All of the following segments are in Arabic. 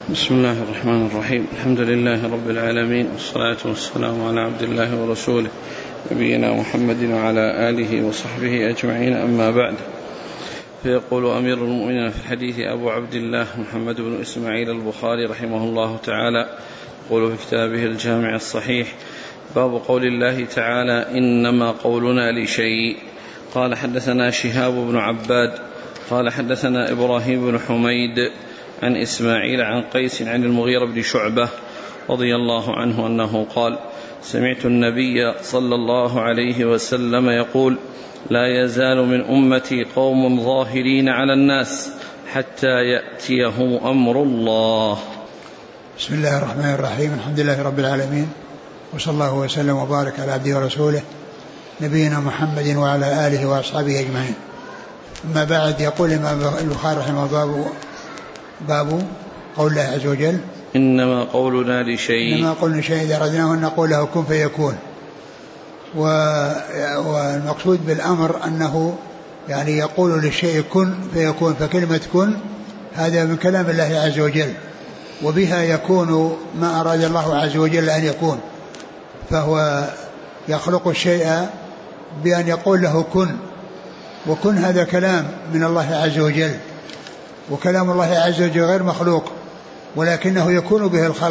بسم الله الرحمن الرحيم. الحمد لله رب العالمين، والصلاة والسلام على عبد الله ورسوله نبينا محمد وعلى آله وصحبه أجمعين، أما بعد. فيقول أمير المؤمنين في الحديث أبو عبد الله محمد بن إسماعيل البخاري رحمه الله تعالى، يقول في كتابه الجامع الصحيح: باب قول الله تعالى: إنما قولنا لشيء. قال: حدثنا شهاب بن عباد قال: حدثنا إبراهيم بن حميد عن إسماعيل عن قيس عن المغيرة بن شعبة رضي الله عنه أنه قال: سمعت النبي صلى الله عليه وسلم يقول: لا يزال من أمتي قوم ظاهرين على الناس حتى يأتيهم أمر الله. بسم الله الرحمن الرحيم. الحمد لله رب العالمين، وصلى الله وسلم وبارك على عبده ورسوله نبينا محمد وعلى آله وأصحابه أجمعين. أما بعد، يقول الإمام البخاري رحمه الله: باب قول الله عز وجل: إنما قولنا لشيء. إنما قولنا لشيء إذا أردناه أن نقول له كن فيكون. والمقصود بالأمر أنه يعني يقول للشيء كن فيكون، فكلمة كن هذا من كلام الله عز وجل، وبها يكون ما أراد الله عز وجل أن يكون. فهو يخلق الشيء بأن يقول له كن، وكن هذا كلام من الله عز وجل، وكلام الله عز وجل غير مخلوق، ولكنه يكون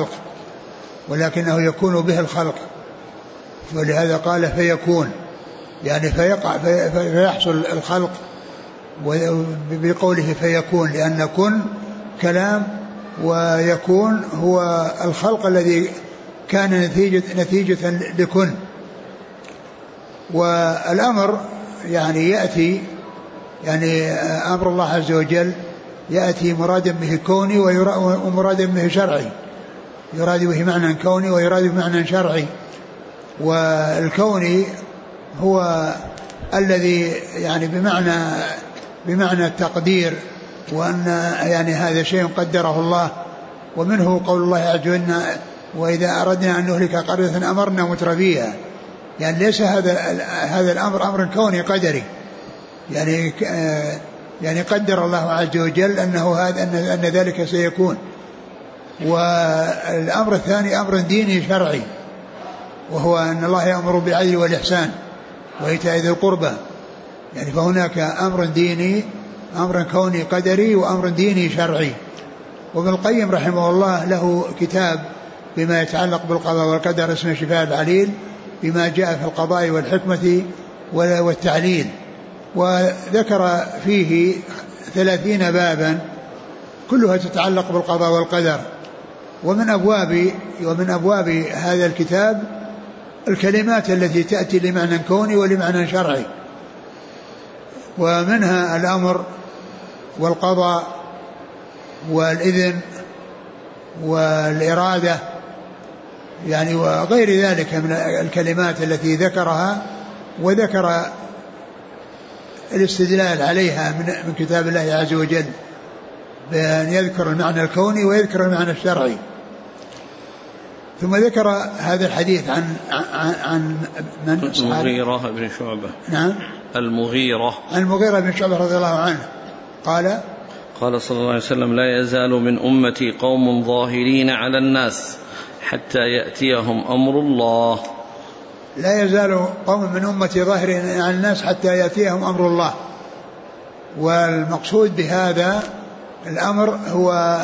به الخلق، ولهذا قال فيكون، يعني فيقع فيحصل الخلق بقوله فيكون، لأن كن كلام، ويكون هو الخلق الذي كان نتيجة لكن. والأمر يعني يأتي، يعني أمر الله عز وجل يأتي مرادا به كوني ومرادا به شرعي، يراد به معنى كوني ويراد به معنى شرعي. والكوني هو الذي يعني بمعنى التقدير، وأن يعني هذا شيء قدره الله. ومنه قول الله عز وجل: وإذا أردنا أن نهلك قرية أمرنا مترفيها. يعني ليس هذا الأمر أمر كوني قدري، يعني قدر الله عز وجل أن ذلك سيكون. والأمر الثاني أمر ديني شرعي، وهو أن الله يأمر بالعدل والإحسان وإيتاء ذي القربى. يعني فهناك أمر ديني، أمر كوني قدري، وأمر ديني شرعي. وابن القيم رحمه الله له كتاب بما يتعلق بالقضاء والقدر اسمه شفاء العليل، بما جاء في القضاء والحكمة والتعليل، وذكر فيه 30 بابا كلها تتعلق بالقضاء والقدر. ومن أبواب هذا الكتاب الكلمات التي تأتي لمعنى كوني ولمعنى شرعي، ومنها الأمر والقضاء والإذن والإرادة، يعني وغير ذلك من الكلمات التي ذكرها، وذكر الاستدلال عليها من كتاب الله عز وجل، بأن يذكر المعنى الكوني ويذكر المعنى الشرعي. ثم ذكر هذا الحديث عن من؟ المغيرة بن شعبة. نعم، المغيرة بن شعبة رضي الله عنه قال صلى الله عليه وسلم: لا يزال من أمتي قوم ظاهرين على الناس حتى يأتيهم أمر الله. لا يزال قوم من أمتي ظاهرين على الناس حتى يأتيهم أمر الله. والمقصود بهذا الأمر هو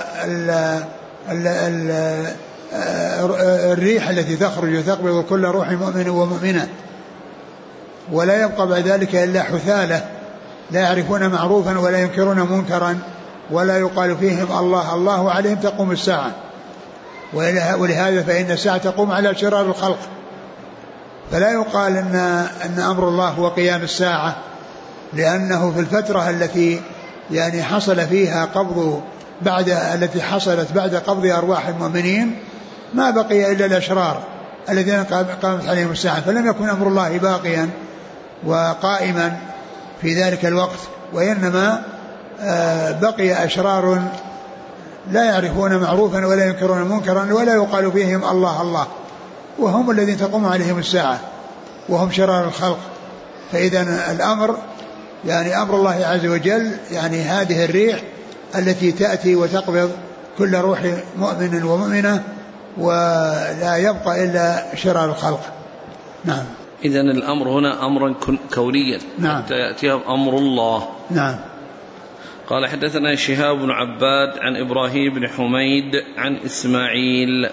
الريح التي تخرج وتقبض كل روح مؤمن ومؤمنة، ولا يبقى بعد ذلك إلا حثالة لا يعرفون معروفا ولا ينكرون منكرا، ولا يقال فيهم الله الله، وعليهم تقوم الساعة. ولهذا فإن الساعة تقوم على شرار الخلق، فلا يقال أن أمر الله هو قيام الساعة، لأنه في الفترة التي يعني حصل فيها التي حصلت بعد قبض أرواح المؤمنين ما بقي إلا الأشرار الذين قامت عليهم الساعة، فلم يكن أمر الله باقيا وقائما في ذلك الوقت، وإنما بقي أشرار لا يعرفون معروفا ولا ينكرون منكرا ولا يقال فيهم الله الله، وهم الذين تقوم عليهم الساعة، وهم شرار الخلق. فإذا الأمر يعني أمر الله عز وجل، يعني هذه الريح التي تأتي وتقبض كل روح مؤمن ومؤمنة ولا يبقى إلا شرار الخلق. نعم. إذن الأمر هنا أمرا كونيا. نعم. حتى يأتي أمر الله. نعم. قال حدثنا شهاب بن عباد عن إبراهيم بن حميد عن إسماعيل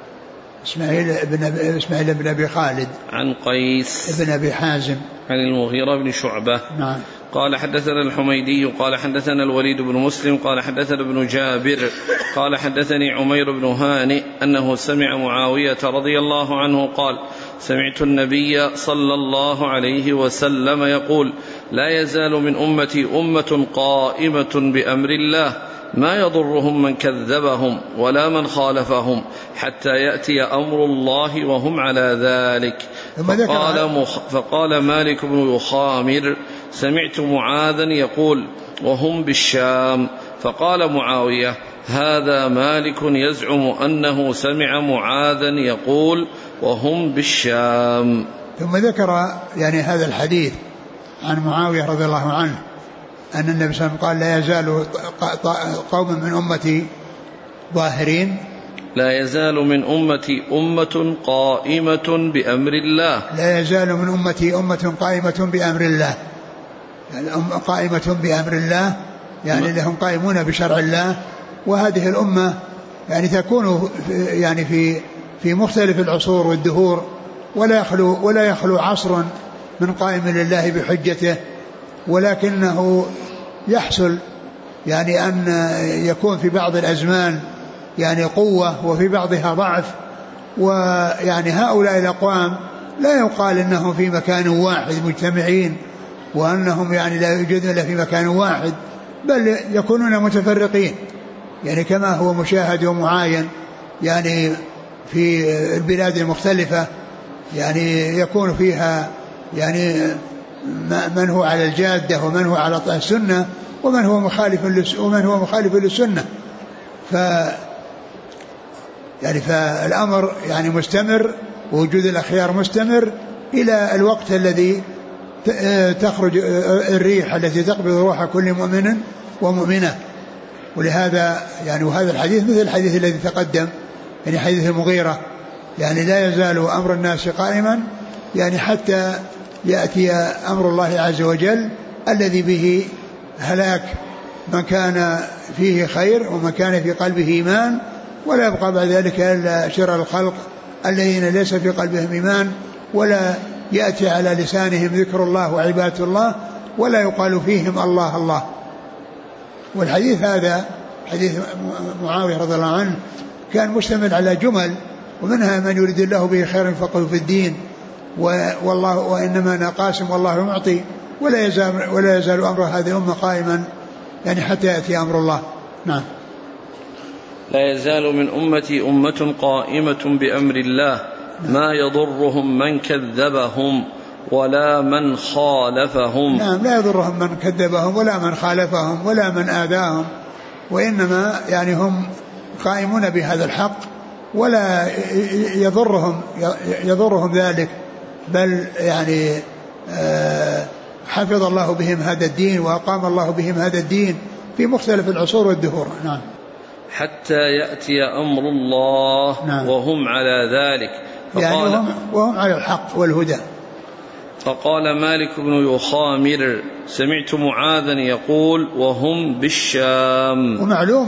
بن أبي خالد عن قيس بن أبي حازم عن المغيرة بن شعبة. نعم. قال حدثنا الحميدي قال حدثنا الوليد بن مسلم قال حدثنا ابن جابر قال حدثني عمير بن هانئ أنه سمع معاوية رضي الله عنه قال سمعت النبي صلى الله عليه وسلم يقول لا يزال من أمتي أمة قائمة بأمر الله ما يضرهم من كذبهم ولا من خالفهم حتى يأتي أمر الله وهم على ذلك. فقال مالك بن يخامر سمعت معاذا يقول وهم بالشام. فقال معاوية هذا مالك يزعم أنه سمع معاذا يقول وهم بالشام. ثم ذكر يعني هذا الحديث عن معاوية رضي الله عنه أن النبي صلى الله عليه وسلم قال لا يزال قوم من أمتي ظاهرين لا يزال من أمتي أمة قائمة بأمر الله. لا يزال من أمتي أمة قائمة بأمر الله، يعني قائمة بأمر الله يعني لهم قائمون بشرع الله. وهذه الأمة يعني تكون يعني في مختلف العصور والدهور ولا يخلو عصر من قائم لله بحجته، ولكنه يحصل يعني أن يكون في بعض الأزمان يعني قوة وفي بعضها ضعف. ويعني هؤلاء الأقوام لا يقال إنهم في مكان واحد مجتمعين وأنهم يعني لا يوجدون إلا في مكان واحد، بل يكونون متفرقين يعني كما هو مشاهد ومعاين يعني في البلاد المختلفة. يعني يكون فيها يعني من هو على الجادة ومن هو على السنة ومن هو مخالف للسنة. فالأمر يعني مستمر، ووجود الأخيار مستمر إلى الوقت الذي تخرج الريح التي تقبض روح كل مؤمن ومؤمنة. ولهذا يعني وهذا الحديث مثل الحديث الذي تقدم يعني حديث المغيرة، يعني لا يزال أمر الناس قائما يعني حتى يأتي أمر الله عز وجل الذي به هلاك من كان فيه خير ومن كان في قلبه إيمان، ولا يبقى بعد ذلك إلا شر الخلق الذين ليس في قلبهم إيمان ولا يأتي على لسانهم ذكر الله وعبادة الله ولا يقال فيهم الله الله. والحديث هذا حديث معاوية رضي الله عنه كان مشتمل على جمل، ومنها من يريد الله به خيرا يفقهه في الدين، والله وإنما أنا قاسم والله معطي، ولا يزال أمر هذه الأمة قائما يعني حتى يأتي أمر الله. نعم. لا يزال من أمتي أمة قائمة بأمر الله ما يضرهم من كذبهم ولا من خالفهم. نعم، لا يضرهم من كذبهم ولا من خالفهم ولا من آذاهم، وإنما يعني هم قائمون بهذا الحق ولا يضرهم ذلك، بل يعني حفظ الله بهم هذا الدين وأقام الله بهم هذا الدين في مختلف العصور والدهور. نعم. حتى يأتي أمر الله. نعم. وهم على ذلك. يعني وهم على الحق والهدى. فقال مالك بن يخامر سمعت معاذا يقول وهم بالشام. ومعلوم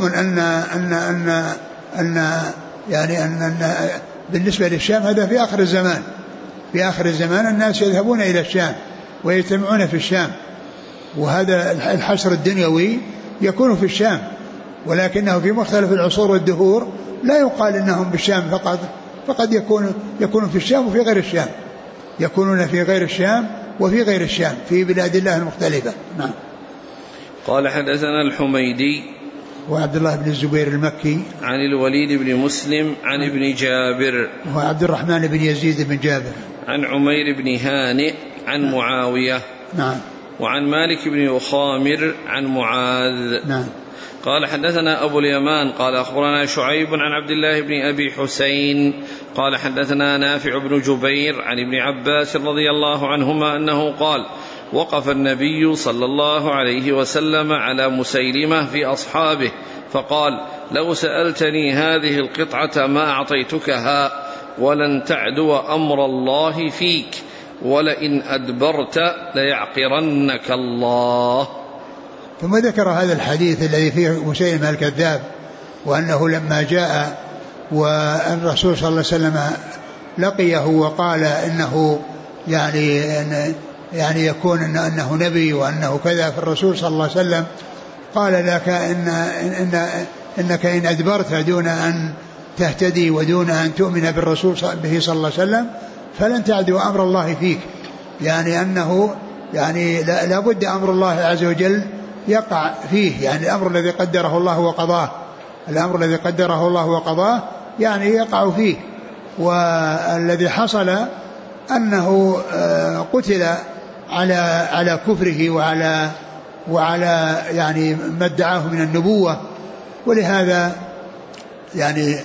أن بالنسبة للشام هذا في آخر الزمان. في آخر الزمان الناس يذهبون إلى الشام ويجتمعون في الشام، وهذا الحشر الدنيوي يكون في الشام، ولكنه في مختلف العصور والدهور لا يقال إنهم بالشام فقد يكون في الشام وفي غير الشام، يكونون في غير الشام وفي غير الشام في بلاد الله المختلفة. نعم. قال حدثنا الحميدي وعبد الله بن الزبير المكي عن الوليد بن مسلم عن ابن جابر وعبد الرحمن بن يزيد بن جابر عن عمير بن هانئ عن معاوية. نعم. وعن مالك بن يخامر عن معاذ. نعم. قال حدثنا أبو اليمان قال أخبرنا شعيب عن عبد الله بن أبي حسين قال حدثنا نافع بن جبير عن ابن عباس رضي الله عنهما أنه قال وقف النبي صلى الله عليه وسلم على مسيلمة في أصحابه فقال: لو سألتني هذه القطعة ما أعطيتكها ولن تعدو أمر الله فيك، ولئن أدبرت ليعقرنك الله. ثم ذكر هذا الحديث الذي فيه مسيلمة الكذاب، وأنه لما جاء والرسول صلى الله عليه وسلم لقيه وقال إنه يعني يكون أنه نبي وأنه كذا، فالرسول صلى الله عليه وسلم قال لك إنك إن أدبرت دون أن تهتدي ودون أن تؤمن بالرسول به صلى الله عليه وسلم فلن تعدو أمر الله فيك، يعني أنه يعني لا بد أمر الله عز وجل يقع فيه، يعني الأمر الذي قدره الله وقضاه، الأمر الذي قدره الله وقضاه يعني يقع فيه. والذي حصل أنه قتل على كفره وعلى يعني ما ادعاه من النبوة، ولهذا يعني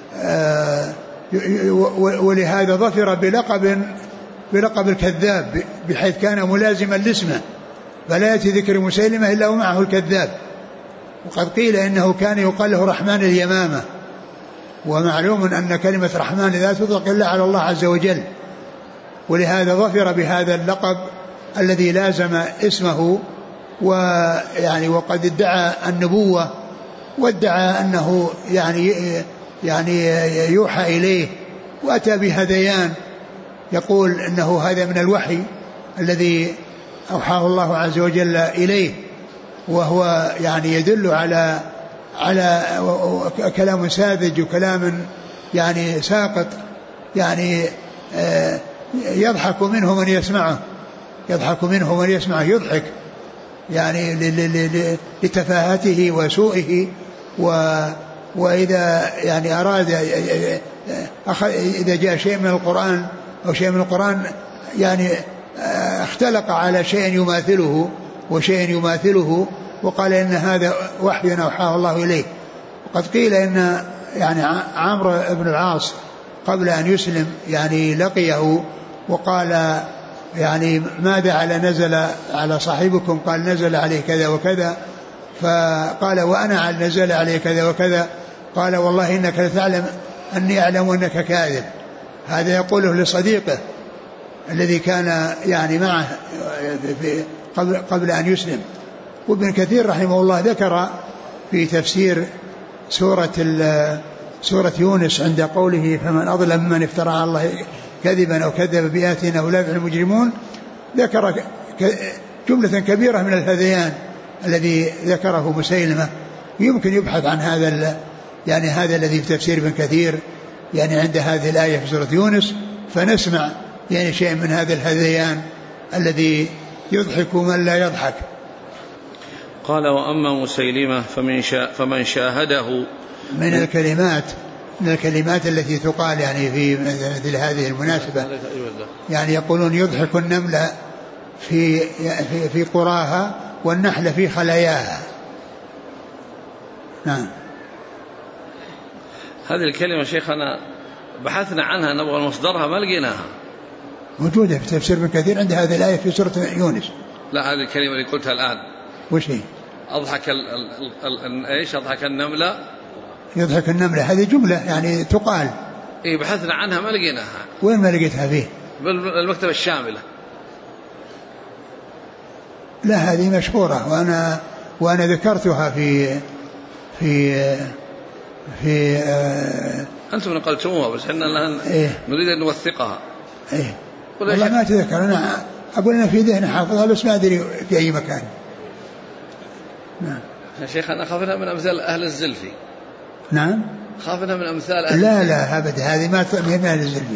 ولهذا ظفر بلقب الكذاب، بحيث كان ملازما لاسمه، فلا يأتي ذكر مسيلمة إلا ومعه الكذاب. وقد قيل إنه كان يقال له رحمن اليمامة، ومعلوم أن كلمة رحمن لا تطلق إلا على الله عز وجل، ولهذا ظفر بهذا اللقب الذي لازم اسمه، ويعني وقد ادعى النبوة وادعى أنه يعني يوحى إليه، وأتى بهذيان يقول أنه هذا من الوحي الذي أوحاه الله عز وجل إليه، وهو يعني يدل على كلام ساذج وكلام يعني ساقط، يعني يضحك منه من يسمعه، يضحك يعني لتفاهته وسوءه. وإذا يعني أراد إذا جاء شيء من القرآن أو شيء من القرآن يعني اختلق على شيء يماثله وقال إن هذا وحي أوحاه الله إليه. وقد قيل إن يعني عمرو بن العاص قبل أن يسلم يعني لقيه وقال يعني ماذا نزل على صاحبكم؟ قال نزل عليه كذا وكذا، فقال وأنا نزل عليه كذا وكذا، قال والله إنك لتعلم أني أعلم أنك كاذب. هذا يقوله لصديقه الذي كان يعني معه قبل أن يسلم. وابن كثير رحمه الله ذكر في تفسير سورة يونس عند قوله فمن أظلم ممن افترى على الله كذبا أو كذب بآياتنا أولئك المجرمون، ذكر جملة كبيرة من الهذيان الذي ذكره مسيلمة. يمكن يبحث عن هذا الذي في تفسير ابن كثير يعني عند هذه الآية في سورة يونس، فنسمع يعني شيء من هذا الهذيان الذي يضحك من لا يضحك. قال وأما مسيلمة فمن شاهده من الكلمات التي تقال يعني في مثل هذه المناسبة، يعني يقولون يضحك النمل في قراها والنحل في خلاياها. نعم. هذه الكلمة شيخنا بحثنا عنها نبغى مصدرها ما لقيناها. موجودة في تفسير ابن كثير عند هذه الآية في سورة يونس. لا هذه الكلمة اللي قلتها الآن وش هي؟ أضحك النملة. يضحك النملة هذه جملة يعني تقال. إيه بحثنا عنها ما لقيناها. وين ما لقيتها فيه؟ بالمكتبة الشاملة. لا هذه مشهورة وأنا ذكرتها في أنتم نقلتموها بس إحنا الآن نريد أن نوثقها. إيه والله ما أتذكر، أنا أقول أنا في ذهني حافظها بس ما أدري في أي مكان. نعم يا شيخ أنا خافنا من أمثال أهل الزلفي. نعم خافنا من أمثال أهل لا أبدا هذه ما من أهل الزلفي،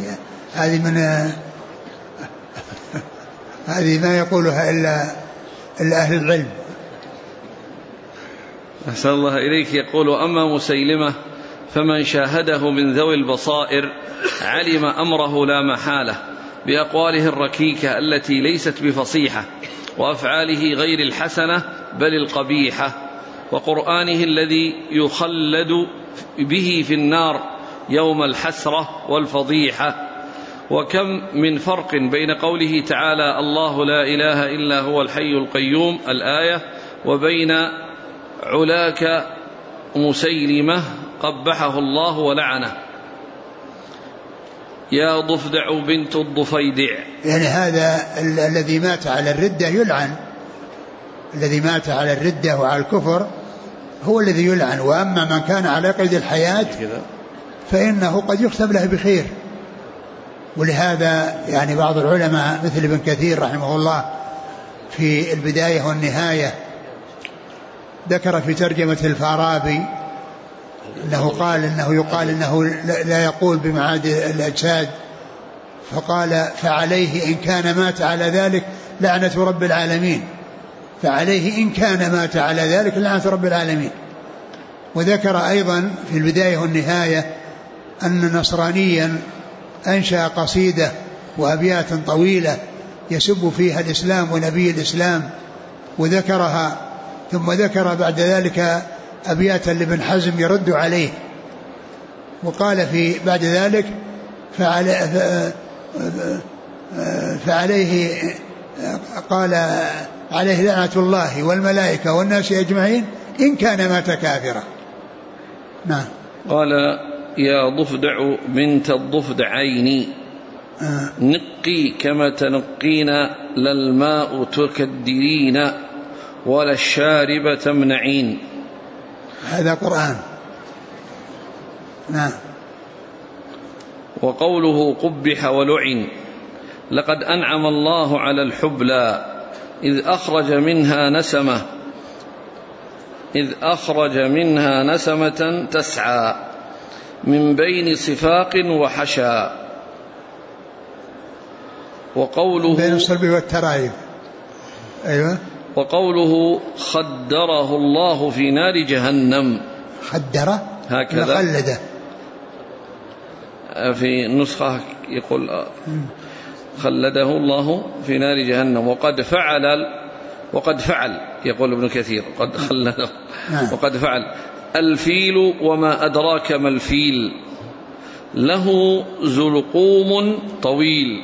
هذه ما يقولها إلا أهل العلم. أحسن الله إليك. يقول أما مسيلمة فمن شاهده من ذوي البصائر علم أمره لا محالة بأقواله الركيكة التي ليست بفصيحة وأفعاله غير الحسنة بل القبيحة وقرآنه الذي يخلد به في النار يوم الحسرة والفضيحة وكم من فرق بين قوله تعالى الله لا إله إلا هو الحي القيوم الآية وبين علاك مسيلمة قبحه الله ولعنه يا ضفدع بنت الضفيدع. يعني هذا الذي مات على الردة يلعن، الذي مات على الردة وعلى الكفر هو الذي يلعن، وأما من كان على قيد الحياة فإنه قد يختم له بخير. ولهذا يعني بعض العلماء مثل ابن كثير رحمه الله في البداية والنهاية ذكر في ترجمة الفارابي أنه قال إنه يقال إنه لا يقول بمعاد الأجساد، فقال فعليه إن كان مات على ذلك لعنة رب العالمين، فعليه إن كان مات على ذلك لعنة رب العالمين. وذكر أيضا في البداية والنهاية أن نصرانيا أنشأ قصيدة وأبيات طويلة يسب فيها الإسلام ونبي الإسلام وذكرها، ثم ذكر بعد ذلك أبياتا لابن حزم يرد عليه، وقال في بعد ذلك فعليه قال عليه لعنة الله والملائكة والناس أجمعين إن كان مات كافرا. نعم. قال يا ضفدع بنت الضفدعين نقي كما تنقين لا الماء تكدرين ولا الشارب تمنعين. هذا قرآن. نعم. وقوله قبح ولعن لقد أنعم الله على الحبلى إذ أخرج منها نسمة تسعى من بين صفاق وحشى. وقوله بين الصلب والترايب. أيوة. وقوله خدره الله في نار جهنم. خدره هكذا خلده في نسخة يقول خلده الله في نار جهنم وقد فعل يقول ابن كثير قد خلده وقد فعل. الفيل وما أدراك ما الفيل له زلقوم طويل.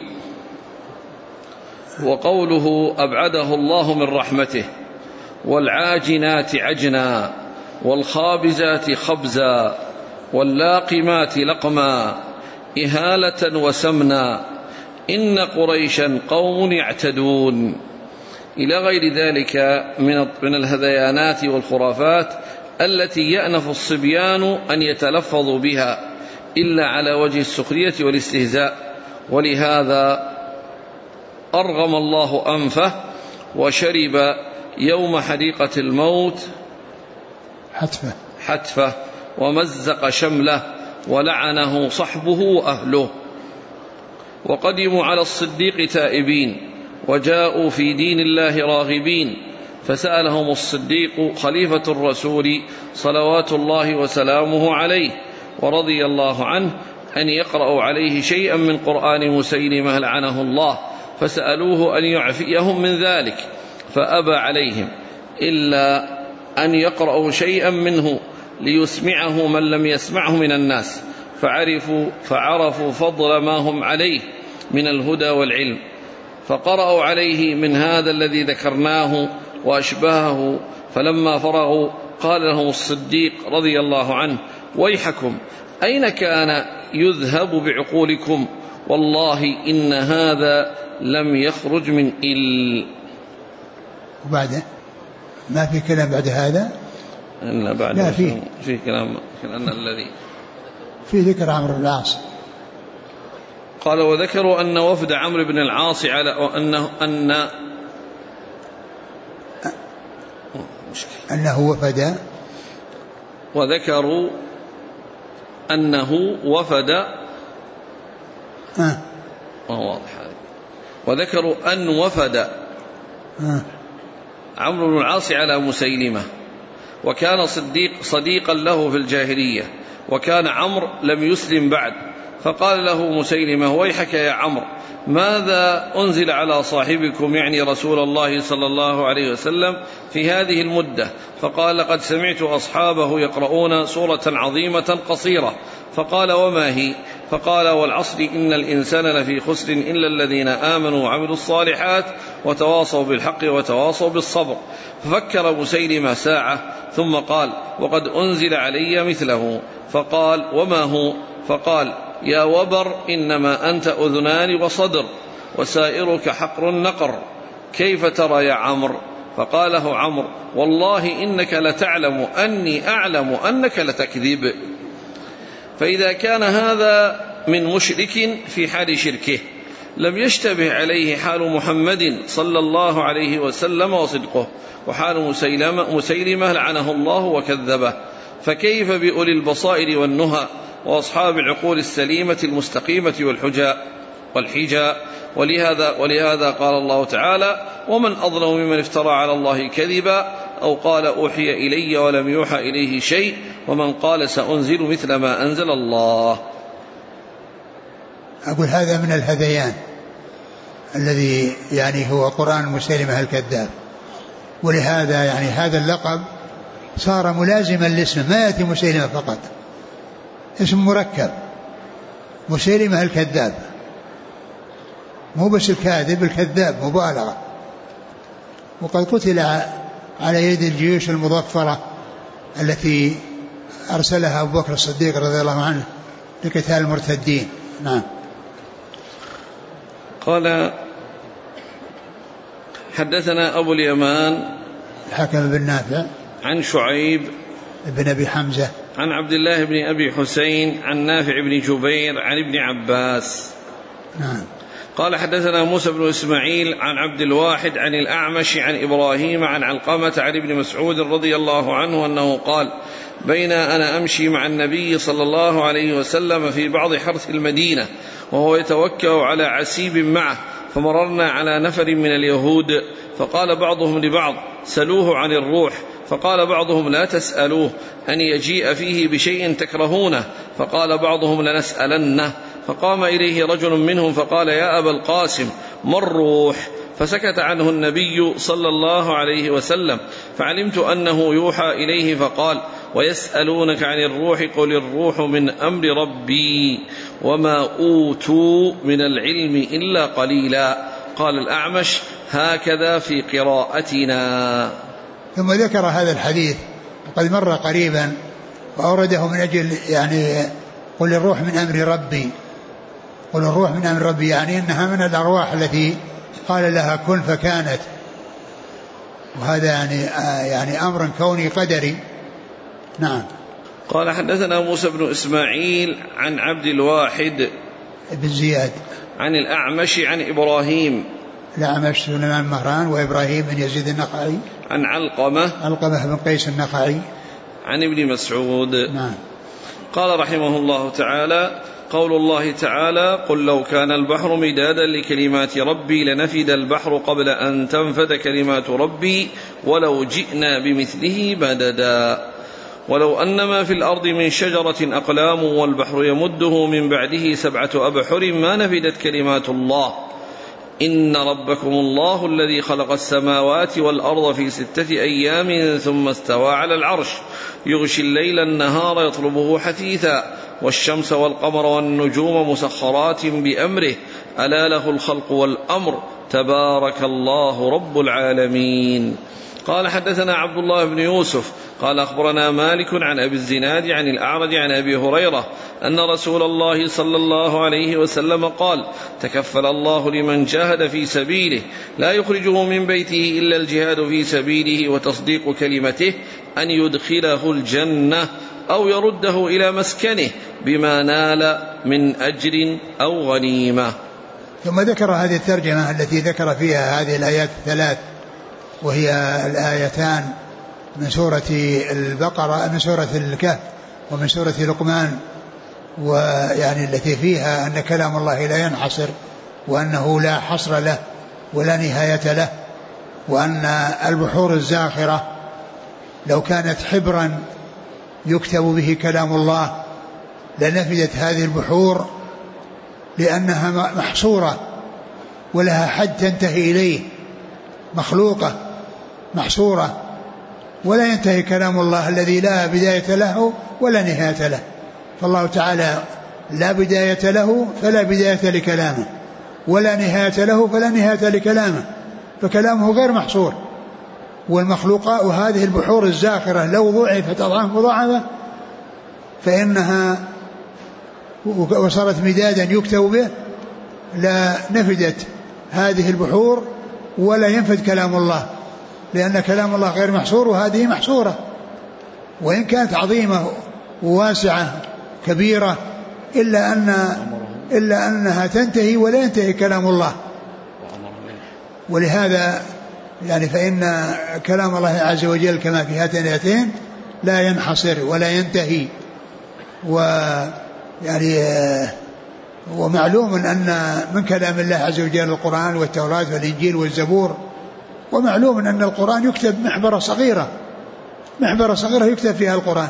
وقوله أبعده الله من رحمته والعاجنات عجنا والخابزات خبزا واللاقمات لقما إهالة وسمنا إن قريشا قوم يعتدون إلى غير ذلك من الهذيانات والخرافات التي يأنف الصبيان أن يتلفظوا بها إلا على وجه السخرية والاستهزاء. ولهذا أرغم الله أنفه وشرب يوم حديقة الموت حتفه ومزق شمله ولعنه صحبه وأهله. وقدموا على الصديق تائبين وجاءوا في دين الله راغبين فسألهم الصديق خليفة الرسول صلوات الله وسلامه عليه ورضي الله عنه أن يقرأوا عليه شيئا من قرآن مسيلمة لعنه الله، فسألوه أن يعفيهم من ذلك فأبى عليهم إلا أن يقرأوا شيئا منه ليسمعه من لم يسمعه من الناس، فعرفوا فضل ما هم عليه من الهدى والعلم فقرأوا عليه من هذا الذي ذكرناه وأشبهه. فلما فرغوا قال لهم الصديق رضي الله عنه ويحكم أين كان يذهب بعقولكم والله إن هذا لم يخرج من إل. وبعده ما في كلام بعد هذا إلا بعد لا في كلام الذي في ذكر عمرو بن العاص. قال وذكروا أن وفد عمرو بن العاص على أنه وفد وذكروا أنه وفد واضح هذا. وذكروا أن وفد عمرو بن العاص على مسيلمة وكان صديقا له في الجاهلية وكان عمرو لم يسلم بعد، فقال له مسيلمة ويحك يا عمرو ماذا أنزل على صاحبكم يعني رسول الله صلى الله عليه وسلم في هذه المدة؟ فقال لقد سمعت أصحابه يقرؤون سورة عظيمة قصيرة فقال وما هي؟ فقال والعصر إن الإنسان لفي خسر إلا الذين آمنوا وعملوا الصالحات وتواصوا بالحق وتواصوا بالصبر. ففكر مسيلمة ساعة ثم قال وقد أنزل علي مثله. فقال وما هو؟ فقال يا وبر إنما أنت أذنان وصدر وسائرك حقر نقر، كيف ترى يا عمرو؟ فقال له عمرو والله إنك لتعلم أني أعلم أنك لتكذب. فإذا كان هذا من مشرك في حال شركه لم يشتبه عليه حال محمد صلى الله عليه وسلم وصدقه، وحال مسيلمة لعنه الله وكذبه، فكيف بأولي البصائر والنهى وأصحاب العقول السليمة المستقيمة والحجاء؟ ولهذا قال الله تعالى ومن أظلم ممن افترى على الله كذبا أو قال أوحي إلي ولم يوحى إليه شيء ومن قال سأنزل مثل ما أنزل الله. أقول هذا من الهذيان الذي يعني هو قرآن مسيلمة الكذاب، ولهذا يعني هذا اللقب صار ملازما لاسمه، ما يأتي مسيلمة فقط، اسم مركب مسيلمة الكذاب، مو بس الكاذب، الكذاب مبالغة. وقد قتل على يد الجيوش المظفرة التي أرسلها أبو بكر الصديق رضي الله عنه لقتال المرتدين. نعم. قال حدثنا أبو اليمان الحكم بن نافع عن شعيب بن أبي حمزة عن عبد الله بن أبي حسين عن نافع بن جبير عن ابن عباس. نعم. قال حدثنا موسى بن إسماعيل عن عبد الواحد عن الأعمش عن إبراهيم عن علقمة عن ابن مسعود رضي الله عنه أنه قال بين أنا أمشي مع النبي صلى الله عليه وسلم في بعض حرث المدينة وهو يتوكأ على عسيب معه، فمررنا على نفر من اليهود فقال بعضهم لبعض سلوه عن الروح، فقال بعضهم لا تسألوه أن يجيء فيه بشيء تكرهونه، فقال بعضهم لنسألنه. فقام إليه رجل منهم فقال يا أبا القاسم ما الروح؟ فسكت عنه النبي صلى الله عليه وسلم، فعلمت أنه يوحى إليه، فقال ويسألونك عن الروح قل الروح من أمر ربي وما أوتوا من العلم إلا قليلا. قال الأعمش هكذا في قراءتنا. ثم ذكر هذا الحديث وقد مر قريبا وأورده من أجل يعني قل الروح من أمر ربي، قل الروح من أمر ربي يعني أنها من الأرواح التي قال لها كن فكانت، وهذا يعني أمر كوني قدري. نعم. قال حدثنا موسى بن إسماعيل عن عبد الواحد بن زياد عن الأعمش عن إبراهيم، الأعمش سليمان مهران وإبراهيم بن يزيد النخعي عن علقمة بن قيس النخعي عن ابن مسعود. نعم. قال رحمه الله تعالى قول الله تعالى قل لو كان البحر مدادا لكلمات ربي لنفد البحر قبل أن تنفد كلمات ربي ولو جئنا بمثله مددا ولو أن ما في الأرض من شجرة أقلام والبحر يمده من بعده 7 أبحر ما نفدت كلمات الله إن ربكم الله الذي خلق السماوات والأرض في 6 أيام ثم استوى على العرش يغشي الليل النهار يطلبه حثيثا والشمس والقمر والنجوم مسخرات بأمره ألا له الخلق والأمر تبارك الله رب العالمين. قال حدثنا عبد الله بن يوسف قال أخبرنا مالك عن أبي الزناد عن الأعرج عن أبي هريرة أن رسول الله صلى الله عليه وسلم قال تكفل الله لمن جاهد في سبيله لا يخرجه من بيته إلا الجهاد في سبيله وتصديق كلمته أن يدخله الجنة أو يرده إلى مسكنه بما نال من أجر أو غنيمة. ثم ذكر هذه الترجمة التي ذكر فيها هذه الآيات 3 وهي الآيتان من سورة البقرة من سورة الكهف ومن سورة لقمان، ويعني التي فيها أن كلام الله لا ينحصر وأنه لا حصر له ولا نهاية له، وأن البحور الزاخرة لو كانت حبرا يكتب به كلام الله لنفدت هذه البحور لأنها محصورة ولها حد تنتهي إليه، مخلوقة محصورة ولا ينتهي كلام الله الذي لا بداية له ولا نهاية له، فالله تعالى لا بداية له فلا بداية لكلامه، ولا نهاية له فلا نهاية لكلامه، فكلامه غير محصور. والمخلوقات وهذه البحور الزاخرة لو ضعفت أضعاف مضاعفة فإنها وصارت مدادا يكتب به لا نفدت هذه البحور ولا ينفد كلام الله، لأن كلام الله غير محصور وهذه محصورة، وإن كانت عظيمة وواسعة كبيرة إلا أنها تنتهي ولا ينتهي كلام الله. ولهذا يعني فإن كلام الله عز وجل كما في هاتين الآيتين لا ينحصر ولا ينتهي. ويعني ومعلوم أن من كلام الله عز وجل القرآن والتوراة والإنجيل والزبور، ومعلوم أن القرآن يكتب محبرة صغيرة يكتب فيها القرآن،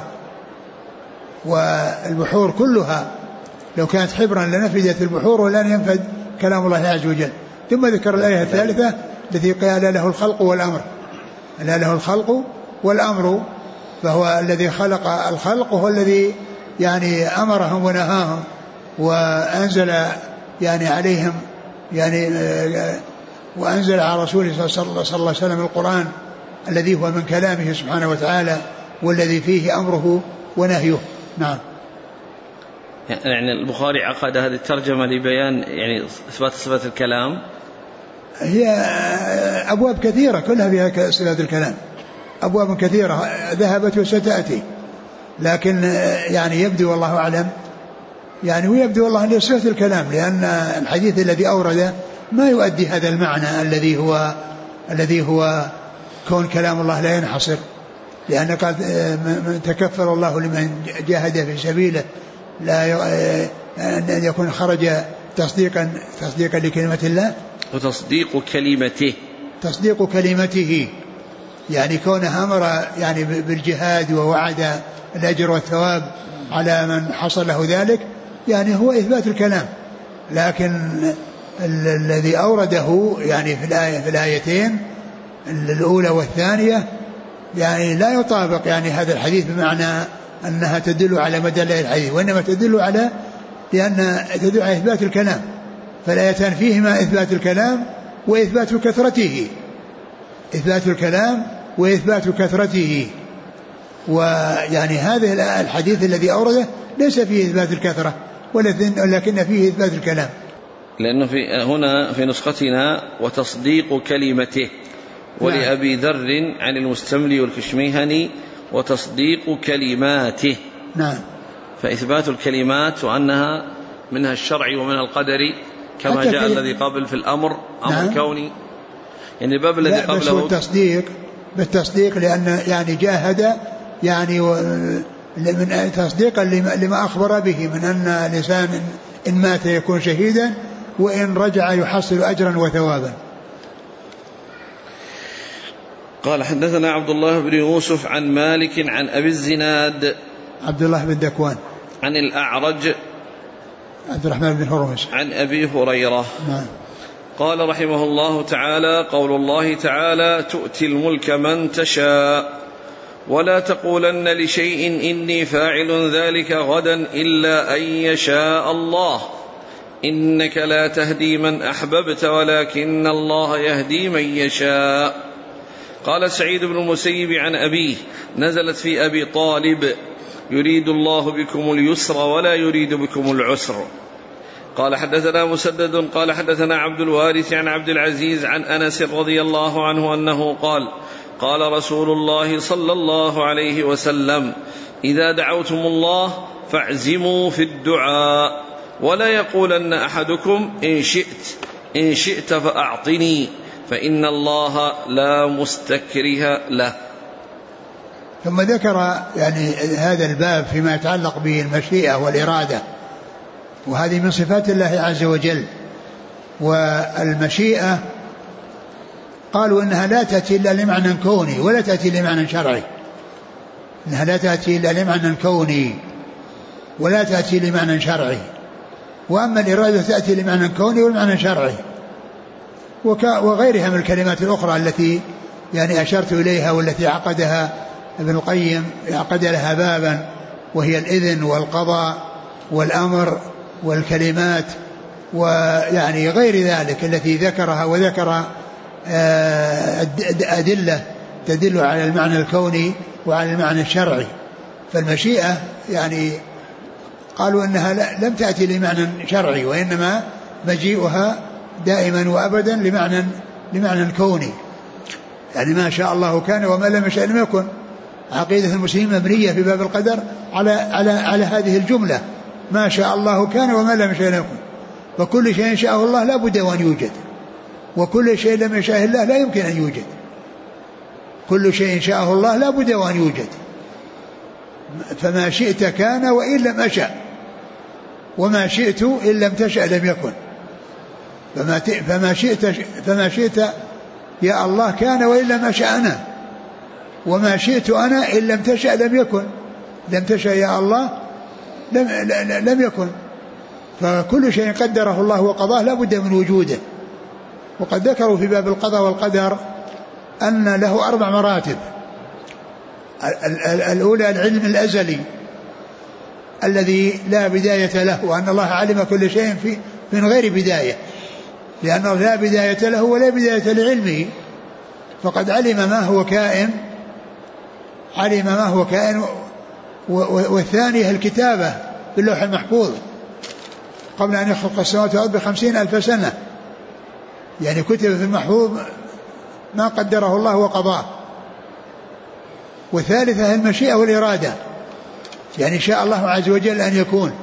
والبحور كلها لو كانت حبرا لنفدت البحور ولن ينفد كلام الله عز وجل. ثم ذكر الآية الثالثة التي قال له الخلق والأمر، لا له الخلق والأمر، فهو الذي خلق الخلق وهو الذي يعني أمرهم ونهاهم وأنزل يعني عليهم يعني وأنزل على رسوله صلى الله عليه وسلم القرآن الذي هو من كلامه سبحانه وتعالى والذي فيه أمره ونهيه. نعم. يعني البخاري عقد هذه الترجمة لبيان يعني إثبات صفة الكلام. هي أبواب كثيرة كلها فيها صفة الكلام، أبواب كثيرة ذهبت وستأتي، لكن يعني يبدو والله أعلم يعني ويبدو والله أن صفة الكلام، لأن الحديث الذي أورده ما يؤدي هذا المعنى الذي هو كون كلام الله لا ينحصر، لأن قد تكفل الله لمن جاهد في سبيله لا أن يكون خرج تصديقا لكلمة الله وتصديق كلمته يعني كونه أمر يعني بالجهاد ووعد الأجر والثواب على من حصل له ذلك، يعني هو إثبات الكلام. لكن الذي أورده يعني في الآيتين الأولى والثانية يعني لا يطابق يعني هذا الحديث بمعنى أنها تدل على مدى الحديث، وإنما تدل على لأن تدل على إثبات الكلام، فالآيتان فيهما إثبات الكلام وإثبات كثرته، إثبات الكلام وإثبات كثرته. ويعني هذا الحديث الذي أورده ليس فيه إثبات الكثرة ولكن فيه إثبات الكلام، لأنه هنا في نسختنا وتصديق كلمته، ولأبي ذر عن المستملي والكشميهني وتصديق كلماته. نعم. فإثبات الكلمات وأنها منها الشرع ومنها القدري كما جاء الذي قبل في الأمر أمر نعم. كوني يعني الباب الذي قبله بالتصديق لأن يعني جاهد يعني من تصديقا لما أخبر به من أن الإنسان إن مات يكون شهيدا وإن رجع يحصل أجرا وثوابا. قال حدثنا عبد الله بن يوسف عن مالك عن أبي الزناد عبد الله بن دكوان عن الأعرج عبد الرحمن بن هرمز عن أبي هريرة. نعم. قال رحمه الله تعالى: قول الله تعالى: تؤتي الملك من تشاء ولا تقولن لشيء إني فاعل ذلك غدا إلا أن يشاء الله إنك لا تهدي من أحببت ولكن الله يهدي من يشاء. قال سعيد بن المسيب عن أبيه: نزلت في أبي طالب: يريد الله بكم اليسر ولا يريد بكم العسر. قال حدثنا مسدد قال حدثنا عبد الوارث عن عبد العزيز عن أنس رضي الله عنه أنه قال: قال رسول الله صلى الله عليه وسلم: إذا دعوتم الله فاعزموا في الدعاء ولا يقولن أحدكم إن شئت فأعطني فإن الله لا مستكره له. ثم ذكر يعني هذا الباب فيما يتعلق بالمشيئة والإرادة، وهذه من صفات الله عز وجل. والمشيئة قالوا إنها لا تأتي إلا لمعنى كوني ولا تأتي لمعنى شرعي، إنها لا تأتي إلا لمعنى كوني ولا تأتي لمعنى شرعي. وأما الإرادة تأتي لمعنى كوني والمعنى شرعي، وغيرها من الكلمات الأخرى التي يعني أشرت إليها والتي عقدها ابن القيم، عقد لها بابا وهي الإذن والقضاء والأمر والكلمات ويعني غير ذلك التي ذكرها، وذكر أدلة تدل على المعنى الكوني وعلى المعنى الشرعي. فالمشيئة يعني قالوا أنها لم تأتي لمعنى شرعي، وإنما مجيئها دائما وأبدا لمعنى كوني، يعني ما شاء الله كان وما لم يشاء لم يكن. عقيدة المسلمين مبنية في باب القدر على هذه الجملة، ما شاء الله كان وما لم يشاء لم يكن. فكل شيء شاءه الله لا بد وأن يوجد، وكل شيء لم يشاء الله لا يمكن أن يوجد. كل شيء شاءه الله لا بد وأن يوجد. فما شئت كان وإن لم أشأ، وما شئت إن لم تشأ لم يكن. فما شئت يا الله كان وإن لم أشأ أنا، وما شئت أنا إن لم تشأ لم يكن. لم تشأ يا الله لم يكن. فكل شيء قدره الله وقضاه لا بد من وجوده. وقد ذكروا في باب القضاء والقدر أن له 4 مراتب. الأولى العلم الأزلي الذي لا بداية له، وأن الله علم كل شيء من غير بداية، لأنه لا بداية له ولا بداية لعلمه، فقد علم ما هو كائن. والثانية الكتابة في اللوح المحفوظ قبل أن يخلق السماوات والأرض ب50,000 سنة، يعني كتب في المحفوظ ما قدره الله وقضاه. والثالثة المشيئة والإرادة، يعني شاء الله عز وجل أن يكون.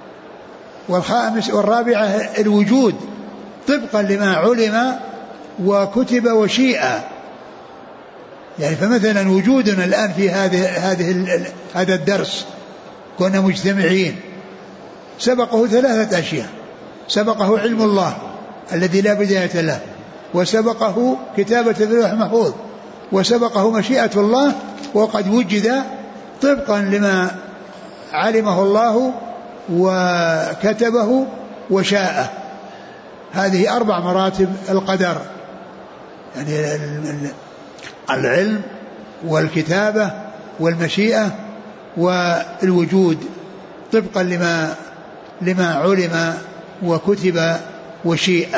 والرابعة الوجود طبقا لما علم وكتب وشيء. يعني فمثلا وجودنا الآن في هذا الدرس كنا مجتمعين، سبقه 3 أشياء: سبقه علم الله الذي لا بداية له، وسبقه كتابة اللوح المحفوظ، وسبقه مشيئة الله، وقد وجد طبقا لما علمه الله وكتبه وشاءه. هذه 4 مراتب القدر، يعني العلم والكتابة والمشيئة والوجود طبقا لما علم وكتب وشيء.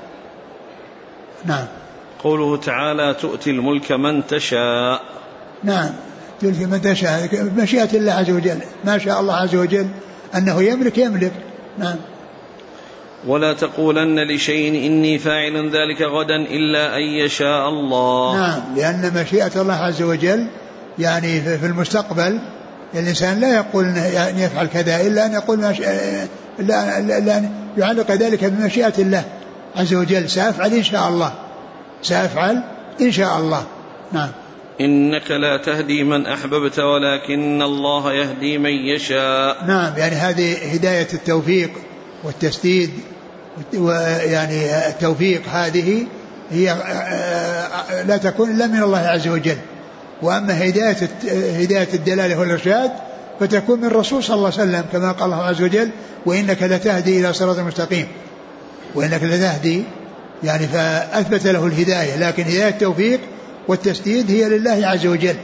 نعم. قوله تعالى تؤتي الملك من تشاء. نعم، تؤتي من تشاء مشيئة الله عز وجل، ما شاء الله عز وجل أنه يملك. نعم. ولا تقولن لشيء إني فاعل ذلك غدا إلا أن يشاء الله. نعم، لأن مشيئة الله عز وجل يعني في المستقبل الإنسان لا يقول أن يفعل كذا إلا أن يقول إلا أن يعلق ذلك بمشيئة الله عز وجل. سأفعل إن شاء الله، سأفعل إن شاء الله. نعم. إنك لا تهدي من أحببت ولكن الله يهدي من يشاء. نعم، يعني هذه هداية التوفيق والتسديد، ويعني التوفيق هذه هي لا تكون إلا من الله عز وجل. وأما هداية الدلالة والإرشاد فتكون من الرسول صلى الله عليه وسلم، كما قال الله عز وجل: وإنك لتهدي إلى صراط مستقيم. وإنك لتهدي يعني فأثبت له الهداية، لكن هداية التوفيق والتسديد هي لله عز وجل.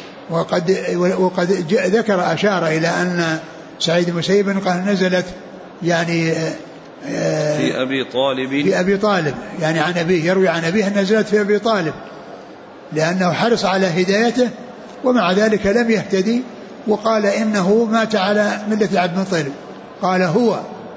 وقد ذكر أشار إلى أن سعيد بن المسيب قال نزلت يعني في أبي طالب، يعني عن أبيه، يروي عن أبيه نزلت في أبي طالب، لأنه حرص على هدايته ومع ذلك لم يهتدي، وقال إنه مات على ملة عبد المطلب. قال هو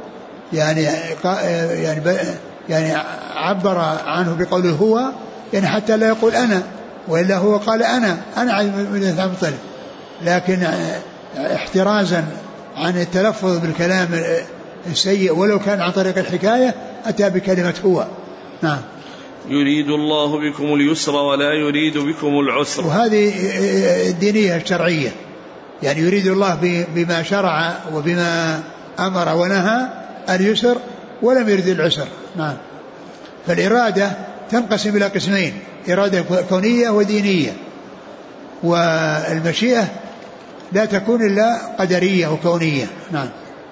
يعني عبر عنه بقوله هو، يعني حتى لا يقول أنا، وإلا هو قال أنا على ملة عبد المطلب، لكن احترازا عن التلفظ بالكلام السيء ولو كان عن طريق الحكاية أتى بكلمة هو. نعم. يريد الله بكم اليسر ولا يريد بكم العسر. وهذه الدينية الشرعية، يعني يريد الله بما شرع وبما أمر ونهى اليسر ولم يريد العسر. نعم. فالإرادة تنقسم إلى قسمين: إرادة كونية ودينية. والمشيئة لا تكون إلا قدرية وكونية. نعم.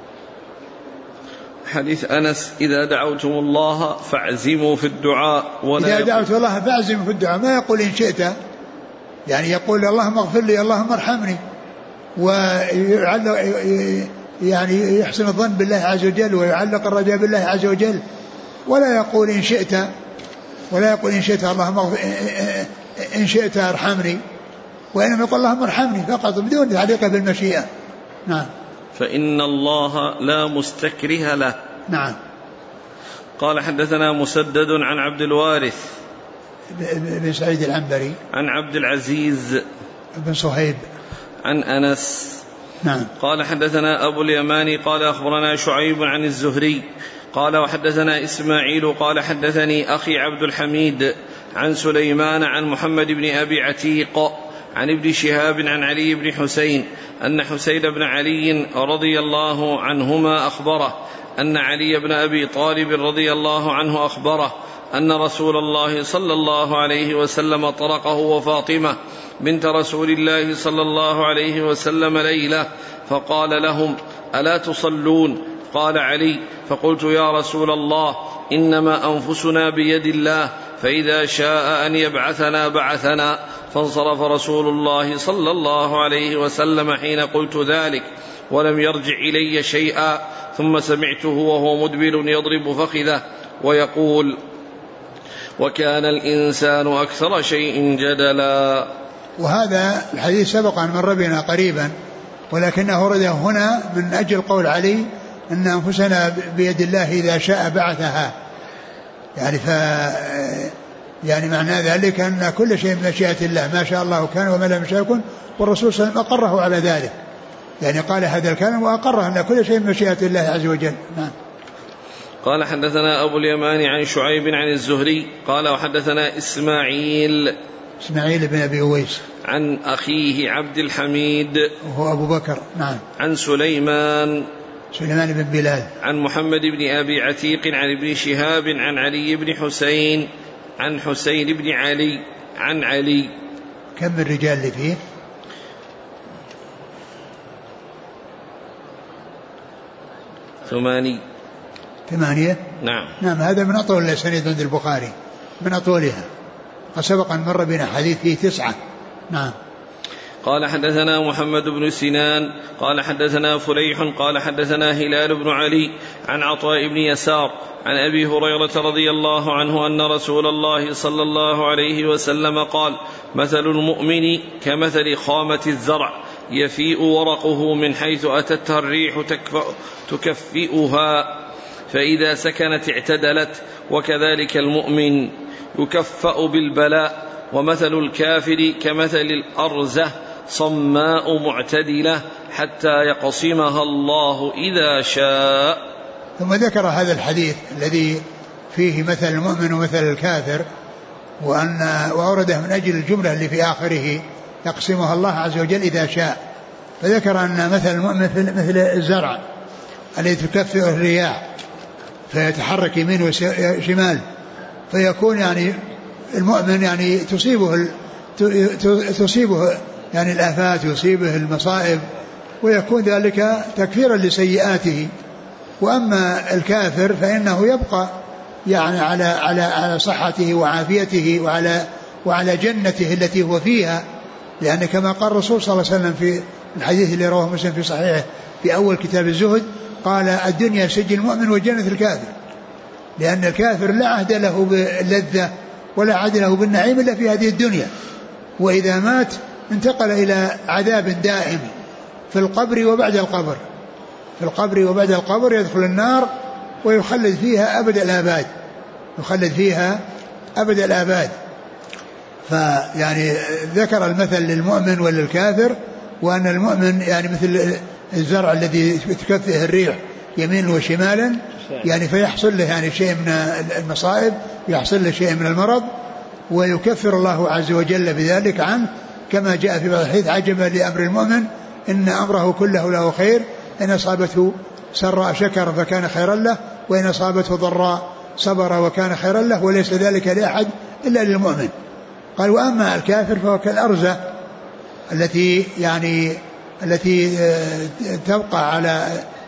حديث أنس: إذا دعوتم الله فاعزموا في الدعاء. إذا دعوت الله فاعزموا في الدعاء، ما يقول إن شئت، يعني يقول اللهم اغفر لي، اللهم ارحمني، ويعلق يعني يحسن الظن بالله عز وجل ويعلق الرجاء بالله عز وجل، ولا يقول إن شئت اللهم إن شئت ارحمني، وإنما يقول اللهم ارحمني فقط بدون تعليق بالمشيئة. نعم. فإن الله لا مستكره له. نعم. قال حدثنا مسدد عن عبد الوارث بن سعيد العنبري عن عبد العزيز بن صهيب عن أنس. نعم. قال حدثنا أبو اليماني قال أخبرنا شعيب عن الزهري قال وحدثنا إسماعيل قال حدثني أخي عبد الحميد عن سليمان عن محمد بن أبي عتيق عن ابن شهاب عن علي بن حسين أن حسين بن علي رضي الله عنهما أخبره أن علي بن أبي طالب رضي الله عنه أخبره أن رسول الله صلى الله عليه وسلم طرقه وفاطمة بنت رسول الله صلى الله عليه وسلم ليلة فقال لهم ألا تصلون؟ قال علي فقلت يا رسول الله إنما أنفسنا بيد الله فإذا شاء أن يبعثنا بعثنا. فانصرف رسول الله صلى الله عليه وسلم حين قلت ذلك ولم يرجع إلي شيئا، ثم سمعته وهو مدبر يضرب فخذه ويقول وكان الإنسان أكثر شيء جدلا. وهذا الحديث سبق أن مر بنا قريبا، ولكنه ورد هنا من أجل قول علي أن أنفسنا بيد الله إذا شاء بعثها، يعني معنى ذلك أن كل شيء بمشيئة الله، ما شاء الله كان وما لم يشاء يكن، والرسول صلى الله عليه وسلم أقره على ذلك، يعني قال هذا الكلام وأقره أن كل شيء بمشيئة الله عز وجل. نعم. قال حدثنا أبو اليمان عن شعيب عن الزهري قال وحدثنا إسماعيل بن أبي أويس عن أخيه عبد الحميد وهو أبو بكر. نعم. عن سليمان بن بلال عن محمد بن أبي عتيق عن ابن شهاب عن علي بن حسين عن حسين بن علي عن علي. كم الرجال اللي فيه؟ 8. نعم. هذا من أطول الأسانيد عند البخاري، من أطولها، وسبق أن مر بنا حديث فيه 9. نعم. قال حدثنا محمد بن سنان قال حدثنا فليح قال حدثنا هلال بن علي عن عطاء بن يسار عن أبي هريرة رضي الله عنه أن رسول الله صلى الله عليه وسلم قال مثل المؤمن كمثل خامة الزرع يفيء ورقه من حيث أتتها الريح تكفئها فإذا سكنت اعتدلت، وكذلك المؤمن يكفأ بالبلاء. ومثل الكافر كمثل الأرزة صماء معتدلة حتى يقسمها الله إذا شاء. ثم ذكر هذا الحديث الذي فيه مثل المؤمن ومثل الكافر، وأورده من أجل الجملة اللي في آخره يقسمها الله عز وجل إذا شاء. فذكر أن مثل المؤمن مثل الزرع الذي تكفئه الرياح فيتحرك يمين وشمال، فيكون يعني المؤمن يعني تصيبه يعني الآفات، يصيبه المصائب، ويكون ذلك تكفيرا لسيئاته. وأما الكافر فإنه يبقى يعني على صحته وعافيته وعلى جنته التي هو فيها، لأن كما قال الرسول صلى الله عليه وسلم في الحديث اللي رواه مسلم في صحيحه في أول كتاب الزهد قال الدنيا سجن المؤمن وجنة الكافر، لأن الكافر لا عهد له باللذة ولا عهد له بالنعيم إلا في هذه الدنيا، وإذا مات انتقل إلى عذاب دائم في القبر وبعد القبر. في القبر وبعد القبر يدخل النار ويخلد فيها أبد الآباد. فيعني ذكر المثل للمؤمن وللكافر، وأن المؤمن يعني مثل الزرع الذي تكفئه الريح يمين وشمالا، يعني فيحصل له يعني شيء من المصائب، يحصل له شيء من المرض، ويكفر الله عز وجل بذلك عنه، كما جاء في بعض الحديث عجبا لأمر المؤمن إن أمره كله له خير، إن أصابته سراء شكر فكان خيرا له، وإن أصابته ضراء صبر وكان خيرا له، وليس ذلك لأحد إلا للمؤمن. قال وأما الكافر فهو كالأرزة التي تبقى على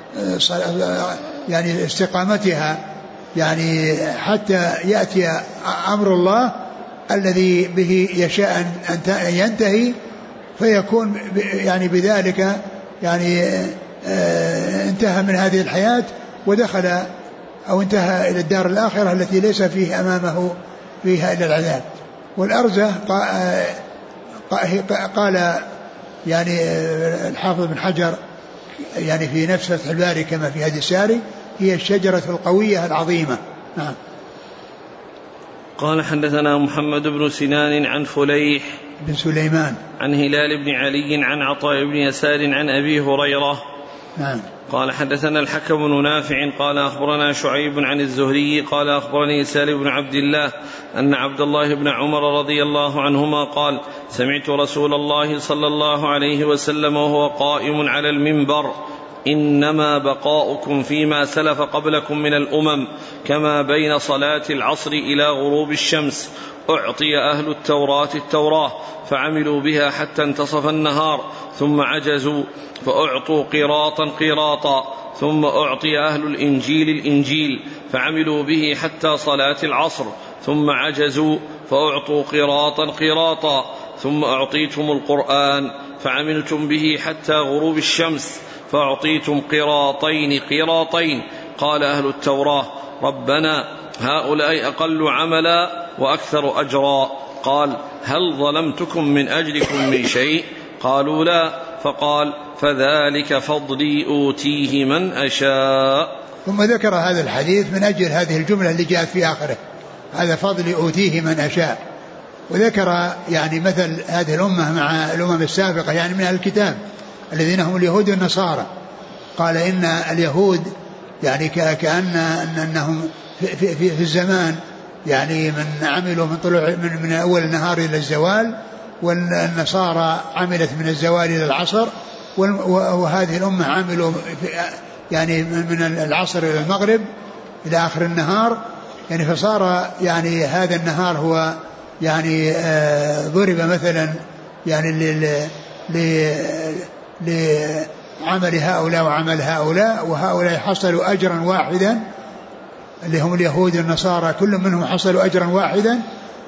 يعني استقامتها، يعني حتى يأتي أمر الله الذي به يشاء أن ينتهي، فيكون يعني بذلك يعني انتهى من هذه الحياة ودخل أو انتهى إلى الدار الآخرة التي ليس فيه أمامه فيها إلا العذاب. والأرزة قال يعني الحافظ بن حجر يعني في نفس فتح الباري كما في هدي الساري هي الشجرة القوية العظيمة. نعم. قال حدثنا محمد بن سنان عن فليح بن سليمان عن هلال بن علي عن عطاء بن يسار عن أبي هريرة. نعم. قال حدثنا الحكم بن نافع قال أخبرنا شعيب عن الزهري قال أخبرني سالم بن عبد الله أن عبد الله بن عمر رضي الله عنهما قال سمعت رسول الله صلى الله عليه وسلم وهو قائم على المنبر إنما بقاؤكم فيما سلف قبلكم من الأمم كما بين صلاة العصر إلى غروب الشمس. أعطي أهل التوراة التوراة فعملوا بها حتى انتصف النهار ثم عجزوا فأعطوا قراطا ثم أعطي أهل الإنجيل الإنجيل فعملوا به حتى صلاة العصر ثم عجزوا فأعطوا قراطا ثم أعطيتم القرآن فعملتم به حتى غروب الشمس فأعطيتم قراطين. قال أهل التوراة ربنا هؤلاء أقل عملا وأكثر أجرا. قال هل ظلمتكم من أجلكم من شيء؟ قالوا لا. فقال فذلك فضلي أوتيه من أشاء. ثم ذكر هذا الحديث من أجل هذه الجملة اللي جاءت في آخره هذا فضلي أوتيه من أشاء. وذكر يعني مثل هذه الأمة مع الأمم السابقة يعني من الكتاب الذين هم اليهود والنصارى. قال إن اليهود يعني كأنهم في الزمان يعني من عملوا من طلوع من أول النهار إلى الزوال والنصارى عملت من الزوال إلى العصر وهذه الأمة عملوا يعني من العصر إلى المغرب إلى آخر النهار يعني فصار يعني هذا النهار هو يعني ضرب مثلا يعني لعمل هؤلاء وعمل هؤلاء وهؤلاء حصلوا أجرا واحدا اللي هم اليهود والنصارى كل منهم حصلوا أجرا واحدا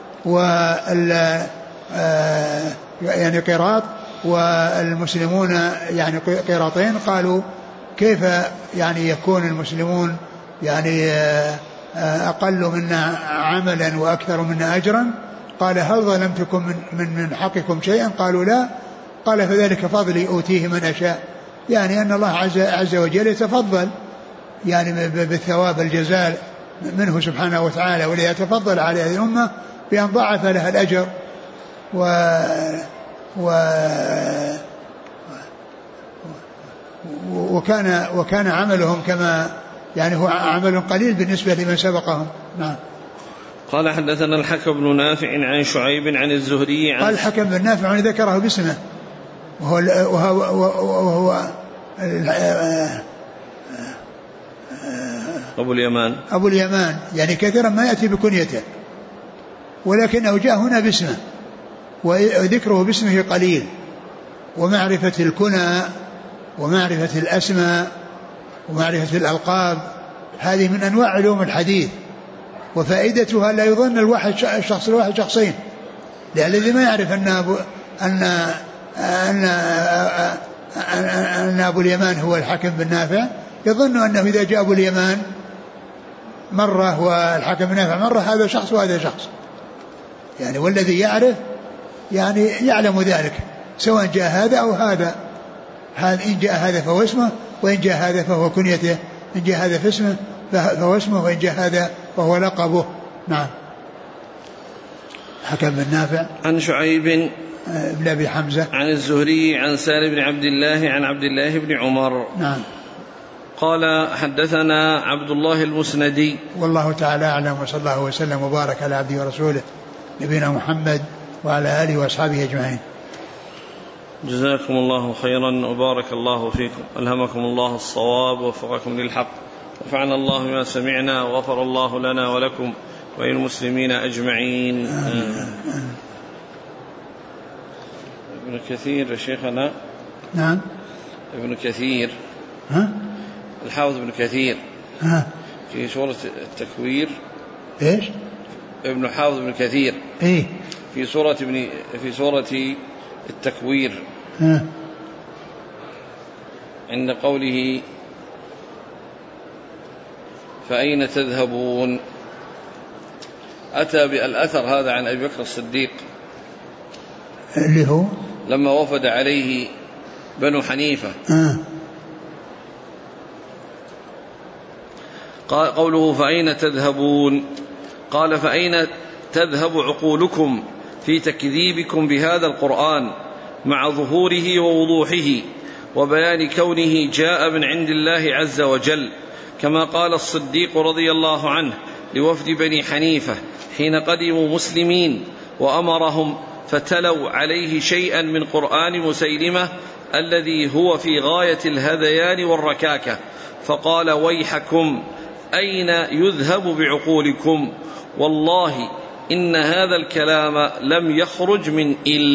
يعني قيراط والمسلمون يعني قيراطين. قالوا كيف يعني يكون المسلمون يعني أقل منا عملا وأكثر منا أجرا؟ قال هل ظلمتكم من حقكم شيئا؟ قالوا لا. قال فذلك فضلي أوتيه من أشاء يعني أن الله عز وجل يتفضل يعني بالثواب الجزاء منه سبحانه وتعالى وليتفضل على هذه الأمة بأن ضاعف لها الأجر وكان عملهم كما يعني هو عمل قليل بالنسبة لمن سبقهم. نعم. قال حدثنا الحكم بن نافع عن شعيب عن الزهري قال الحكم بن نافع ذكره باسمه وهو أبو اليمان يعني كثيرا ما يأتي بكنيته ولكنه جاء هنا باسمه وذكره باسمه قليل. ومعرفة الكنى ومعرفة الأسماء ومعرفة الألقاب هذه من أنواع علوم الحديث وفائدتها لا يظن الشخص الواحد شخصين لأن الذي ما يعرف أن أبو اليمان هو الحكم بن نافع يظن أنه إذا جاء أبو اليمان مرة والحكم بن نافع مرة هذا شخص وهذا شخص يعني والذي يعرف يعني يعلم ذلك سواء جاء هذا أو هذا إن جاء هذا فهو اسمه وإن جاء هذا فهو كنيته إن جاء هذا في اسمه فهو اسمه وإن جاء هذا فهو لقبه. نعم. حكم بن نافع عن شعيب بن أبي حمزة عن الزهري عن سالم بن عبد الله عن عبد الله بن عمر. نعم. قال حدثنا عبد الله المسندي. والله تعالى أعلم وصلى الله وسلم وبارك على عبده ورسوله نبينا محمد وعلى آله وأصحابه أجمعين. جزاكم الله خيرا وبارك الله فيكم ألهمكم الله الصواب ووفقكم للحق ونفعنا الله بما سمعنا وغفر الله لنا ولكم وللمسلمين أجمعين. ابن كثير يا شيخنا. نعم. ابن كثير الحافظ ابن كثير في سورة التكوير. ايش؟ ابن حافظ ابن كثير في سورة التكوير عند قوله فأين تذهبون، أتى بالأثر هذا عن أبي بكر الصديق اللي هو لما وفد عليه بنو حنيفة قال قوله فأين تذهبون، قال فأين تذهب عقولكم في تكذيبكم بهذا القرآن مع ظهوره ووضوحه وبيان كونه جاء من عند الله عز وجل، كما قال الصديق رضي الله عنه لوفد بني حنيفة حين قدموا مسلمين وأمرهم فتلوا عليه شيئا من قرآن مسيلمة الذي هو في غاية الهذيان والركاكة، فقال ويحكم أين يذهب بعقولكم، والله إن هذا الكلام لم يخرج من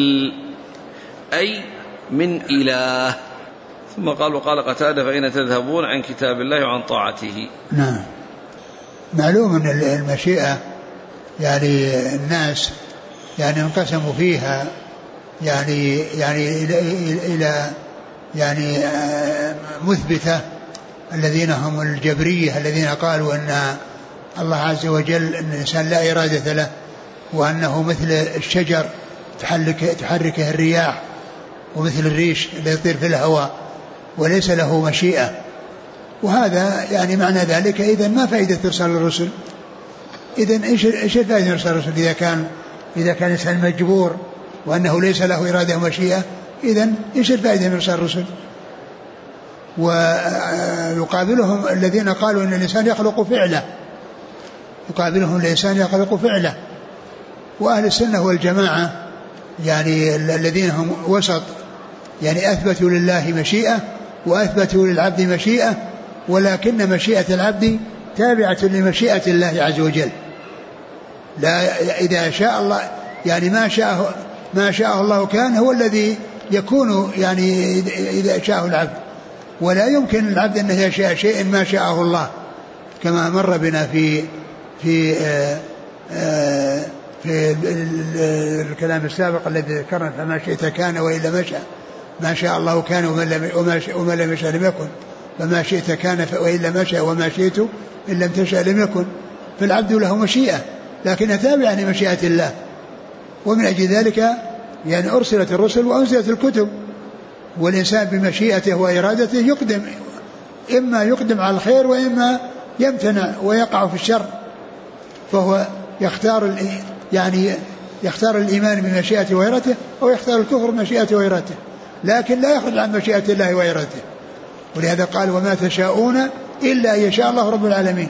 أي من إله. ثم قال وقال قتادة فأين تذهبون عن كتاب الله وعن طاعته. نعم. معلوم أن المشيئة يعني الناس يعني انقسموا فيها يعني إلى يعني مثبتة الذين هم الجبرية الذين قالوا أن الله عز وجل أن الإنسان لا إرادة له وأنه مثل الشجر تحركه الرياح ومثل الريش اللي يطير في الهواء وليس له مشيئة. وهذا يعني معنى ذلك إذن ما فائدة إرسال الرسل؟ إذن إيش فائدة إرسال الرسل إذا كان الإنسان مجبور وأنه ليس له إرادة ومشيئة؟ إذن إيش الفائدة من إرسال الرسل؟ ويقابلهم الذين قالوا أن الإنسان يخلق فعله، يقابلهم الإنسان يخلق فعله. وأهل السنة والجماعة يعني الذين هم وسط يعني أثبتوا لله مشيئة وأثبتوا للعبد مشيئة، ولكن مشيئة العبد تابعة لمشيئة الله عز وجل. لا إذا شاء الله يعني ما شاء الله كان هو الذي يكون يعني إذا شاءه العبد، ولا يمكن العبد أن يشاء شيء ما شاءه الله، كما مر بنا في الكلام السابق الذي ذكرنا فما شئت كان وإلا مشى، ما شاء الله كان وما لم يشاء لم يكن، فما شئت كان وإلا مشى وما شئت إن لم تشاء لم يكن. فالعبد له مشيئة لكنها تابعة لمشيئة الله، ومن أجل ذلك يعني أرسلت الرسل وأنزلت الكتب. والإنسان بمشيئته وإرادته يقدم، إما يقدم على الخير وإما يمتنع ويقع في الشر، فهو يختار الإيمان بمشيئته وإرادته أو يختار الكفر بمشيئته وإرادته، لكن لا يخرج عن مشيئة الله وإرادته. ولهذا قال وما تشاءون إلا أن يشاء الله رب العالمين.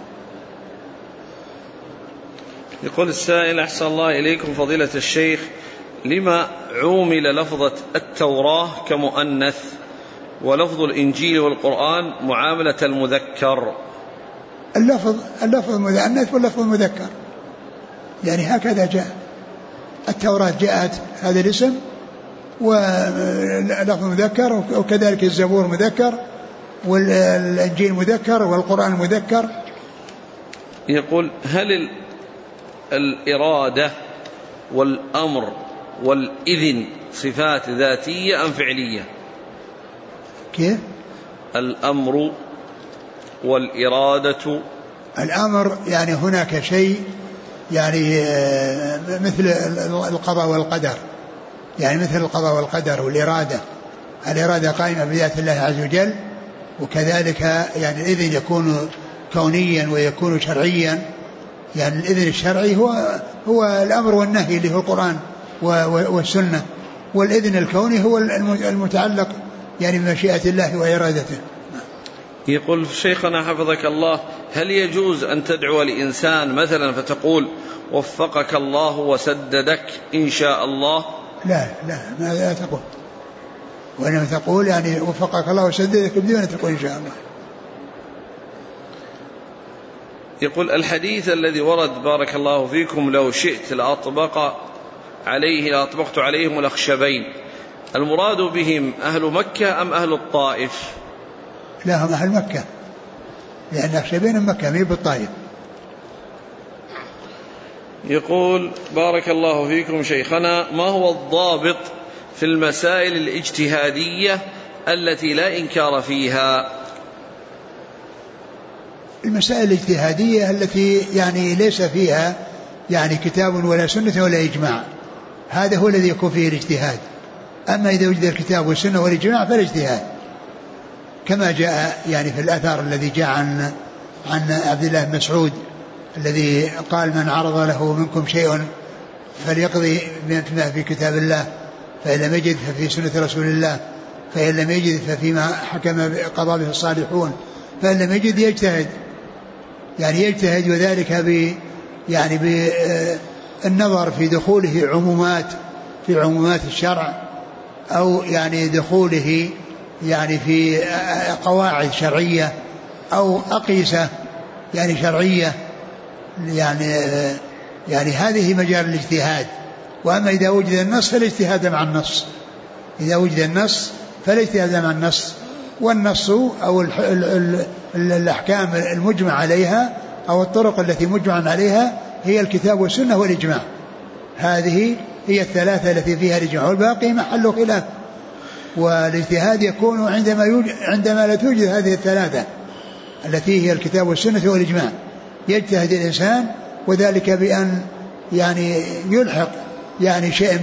يقول السائل أحسن الله إليكم فضيلة الشيخ، لما عومل لفظة التوراة كمؤنث ولفظ الإنجيل والقرآن معاملة المذكر؟ اللفظ المؤنث واللفظ المذكر يعني هكذا جاء. التوراة جاءت هذا الاسم ولفظ مذكر، وكذلك الزبور مذكر والإنجيل مذكر والقرآن مذكر. يقول هل الإرادة والأمر والإذن صفات ذاتية أم فعلية؟ كيف؟ الأمر والإرادة. الأمر يعني هناك شيء يعني مثل القضاء والقدر، يعني مثل القضاء والقدر. والإرادة الإرادة قائمة بذات الله عز وجل، وكذلك يعني الإذن يكون كونيا ويكون شرعيا. يعني الإذن الشرعي هو الأمر والنهي اللي هو القرآن والسنة، والإذن الكوني هو المتعلق يعني بمشيئة الله وإرادته. يقول شيخنا حفظك الله، هل يجوز أن تدعو لإنسان مثلا فتقول وفقك الله وسددك إن شاء الله؟ لا لا تقول، وإنما تقول يعني وفقك الله وسددك بدون أن تقول إن شاء الله. يقول الحديث الذي ورد بارك الله فيكم لو شئت لأطبقت عليهم الأخشبين، المراد بهم أهل مكة أم أهل الطائف؟ لا هم أهل مكة، لأن الأخشبين مكة مي بالطائف. يقول بارك الله فيكم شيخنا، ما هو الضابط في في المسائل الاجتهادية التي لا إنكار فيها. المسائل الاجتهادية التي يعني ليس فيها يعني كتاب ولا سنة ولا إجماع، هذا هو الذي يكون فيه الاجتهاد. أما إذا وجد الكتاب والسنة والإجماع فالاجتهاد، كما جاء يعني في الأثر الذي جاء عن عبد الله بن مسعود الذي قال: من عرض له منكم شيء فليقضي بما في كتاب الله، فإن لم يجد ففي سنة رسول الله، فإن لم يجد ففيما حكم قضى به الصالحون، فإن لم يجد يجتهد، يعني يجتهد، وذلك يعني بالنظر في دخوله في عمومات الشرع، أو يعني دخوله يعني في قواعد شرعية أو أقيسة يعني شرعية، يعني هذه مجال الاجتهاد. وأما إذا وجد النص فالاجتهاد مع النص، إذا وجد النص فالاجتهاد مع النص. والنص أو الأحكام المجمع عليها أو الطرق التي مجمع عليها هي الكتاب والسنة والإجماع، هذه هي الثلاثة التي فيها الإجماع، والباقي محل خلاف. والاجتهاد يكون عندما لا توجد هذه الثلاثة التي هي الكتاب والسنة والإجماع، يجتهد الإنسان، وذلك بأن يعني يلحق يعني شيئا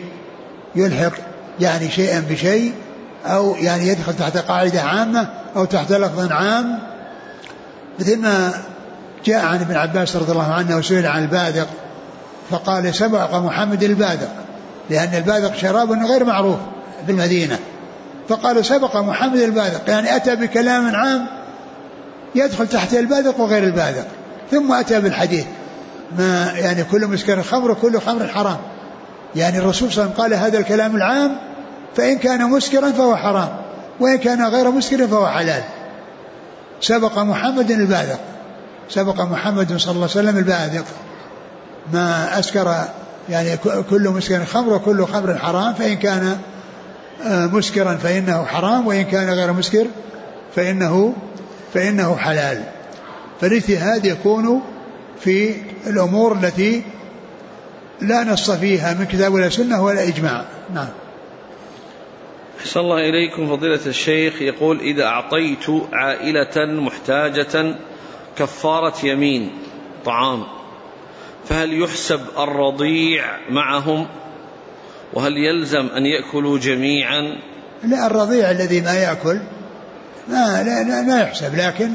بشيء، أو يعني يدخل تحت قاعدة عامة أو تحت لفظ عام، مثل ما جاء عن ابن عباس رضي الله عنه وسئل عن البادق فقال: سبق محمد البادق، لأن البادق شراب غير معروف في المدينة، فقال: سبق محمد البادق، يعني أتى بكلام عام يدخل تحت البادق وغير البادق، ثم أتى بالحديث ما يعني كل مسكر خمر وكل خمر حرام، يعني الرسول صلى الله عليه وسلم قال هذا الكلام العام، فإن كان مسكرا فهو حرام، وإن كان غير مسكر فهو حلال. سبق محمد البادق، سبق محمد صلى الله عليه وسلم البادق، ما أسكر يعني كل مسكر خمر وكل خمر حرام، فإن كان مسكرا فإنه حرام، وإن كان غير مسكر فإنه حلال. فالاجتهاد يكون في الأمور التي لا نص فيها من كتاب ولا سنة ولا إجماع. نعم. أحسن الله إليكم فضيلة الشيخ. يقول: إذا أعطيت عائلة محتاجة كفارة يمين طعام، فهل يحسب الرضيع معهم؟ وهل يلزم أن يأكلوا جميعا؟ لا، الرضيع الذي ما يأكل لا يحسب، لكن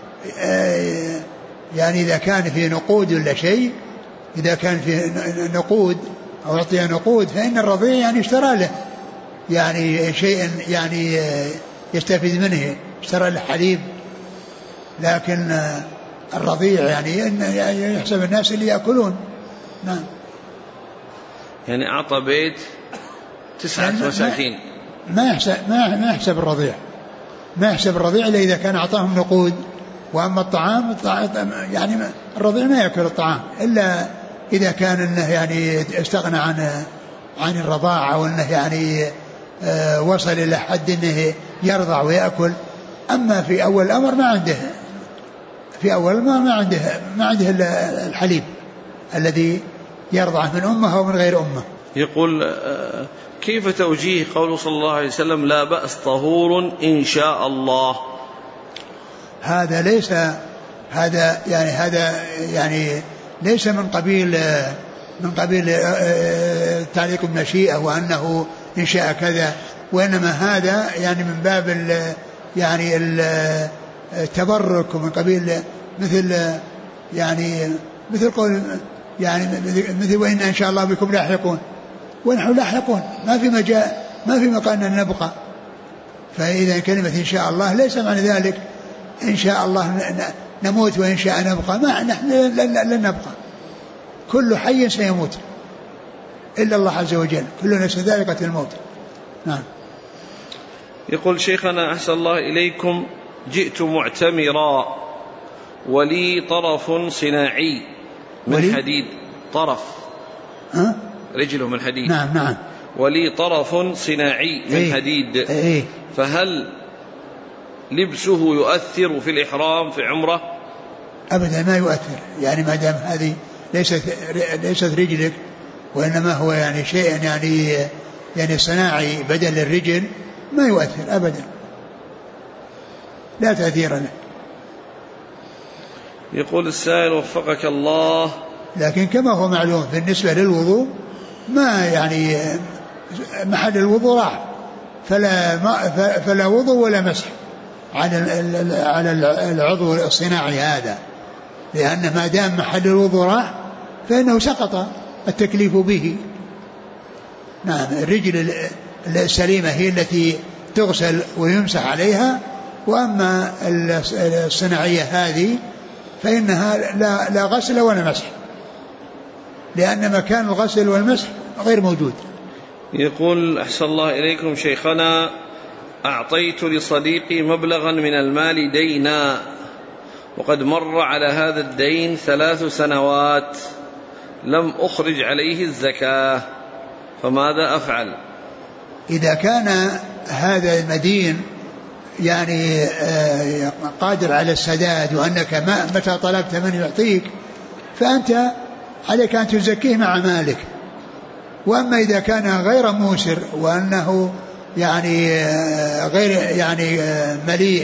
يعني إذا كان في نقود ولا شيء، إذا كان في نقود أو أعطي نقود، فإن الرضيع يعني اشترى له يعني شيء يعني يستفيد منه، اشترى له حليب، لكن الرضيع يعني يحسب الناس اللي يأكلون. نعم. يعني أعطى بيت 9 مساكين، ما يحسب الرضيع، ما يحسب الرضيع إلا إذا كان أعطاهم نقود. وأما الطعام يعني الرضيع ما يأكل الطعام إلا إذا كان إنه يعني استغنى عن الرضاعة، أو إنه يعني وصل إلى حد إنه يرضع ويأكل. أما في أول الأمر ما عنده، في أول الأمر ما عنده إلا الحليب الذي يرضعه من أمه أو من غير أمه. يقول: كيف توجيه قوله صلى الله عليه وسلم: لا بأس طهور إن شاء الله؟ هذا ليس من قبيل تعليق المشيئة وأنه إن شاء كذا، وإنما هذا يعني من باب يعني التبرك، ومن قبيل مثل قول يعني مثل وإن إن شاء الله بكم لاحقون، ونحن لاحقون، ما في مكان أن نبقى. فإذا كلمة إن شاء الله ليس معنى ذلك إن شاء الله نموت وإن شاء نبقى، ما نحن لن نبقى، كل حي سيموت إلا الله عز وجل، كل نفس ذائقة الموت. نعم. يقول: شيخنا أحسن الله إليكم، جئت معتمرا ولي طرف صناعي من حديد، طرف رجله من حديد. نعم. ولي طرف صناعي من حديد، فهل لبسه يؤثر في الإحرام في عمره؟ أبدا ما يؤثر، يعني ما دام هذه ليست رجلك، وإنما هو يعني شيء يعني صناعي بدل الرجل ما يؤثر أبدا، لا تأثير له. يقول السائل وفقك الله، لكن كما هو معلوم بالنسبة للوضوء ما يعني محل الوضوء راح، فلا وضوء ولا مسح على العضو الصناعي هذا، لأن ما دام محل الوضوء راح فإنه سقط التكليف به. نعم، الرجل السليمة هي التي تغسل ويمسح عليها، وأما الصناعية هذه فإنها لا غسل ولا مسح، لأن مكان الغسل والمسح غير موجود. يقول أحسن الله إليكم شيخنا، أعطيت لصديقي مبلغا من المال دينا، وقد مر على هذا الدين 3 سنوات لم أخرج عليه الزكاة، فماذا أفعل؟ إذا كان هذا المدين يعني قادر على السداد، وأنك متى طلبت من يعطيك فأنت عليك أن تزكيه مع مالك. وأما إذا كان غير موسر وأنه يعني غير يعني مليء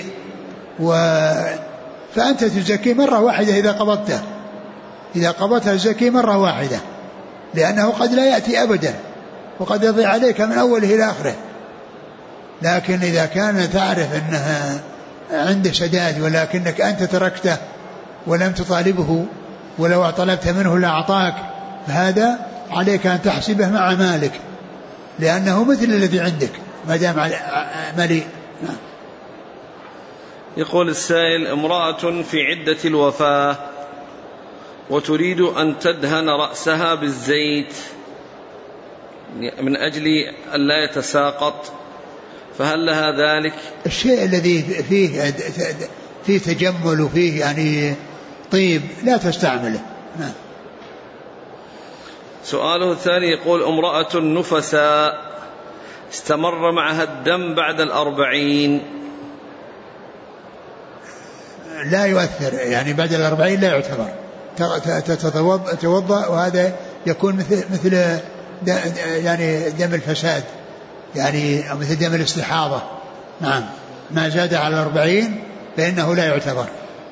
فأنت تزكيه مرة واحدة إذا قبضته الزكي مرة واحدة، لأنه قد لا يأتي أبدا وقد يضيع عليك من أوله إلى آخره. لكن إذا كان تعرف أنها عنده سداد ولكنك أنت تركته ولم تطالبه، ولو طلبت منه لأعطاك، فهذا عليك أن تحسبه مع مالك، لأنه مثل الذي عندك ما دام مليء. يقول السائل: امرأة في عدة الوفاة وتريد أن تدهن رأسها بالزيت من أجل أن لا يتساقط، فهل لها ذلك؟ الشيء الذي فيه تجمل وفيه يعني طيب لا تستعمله. سؤاله الثاني يقول: امرأة نفساء استمر معها الدم بعد 40، لا يؤثر، يعني بعد 40 لا يعتبر، تتوضأ، وهذا يكون مثل يعني دم الفساد، يعني مثل دم الاستحاضة. نعم، ما زاد على 40 فإنه لا يعتبر.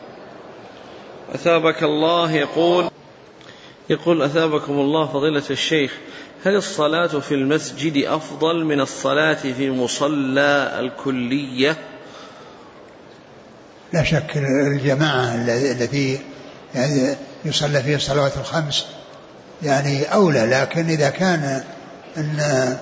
أثابك الله. يقول أثابكم الله فضيلة الشيخ: هل الصلاة في المسجد أفضل من الصلاة في مصلى الكلية؟ لا شك الجماعة التي يعني يصلى فيها الصلوات الخمس يعني أولى، لكن إذا كان أن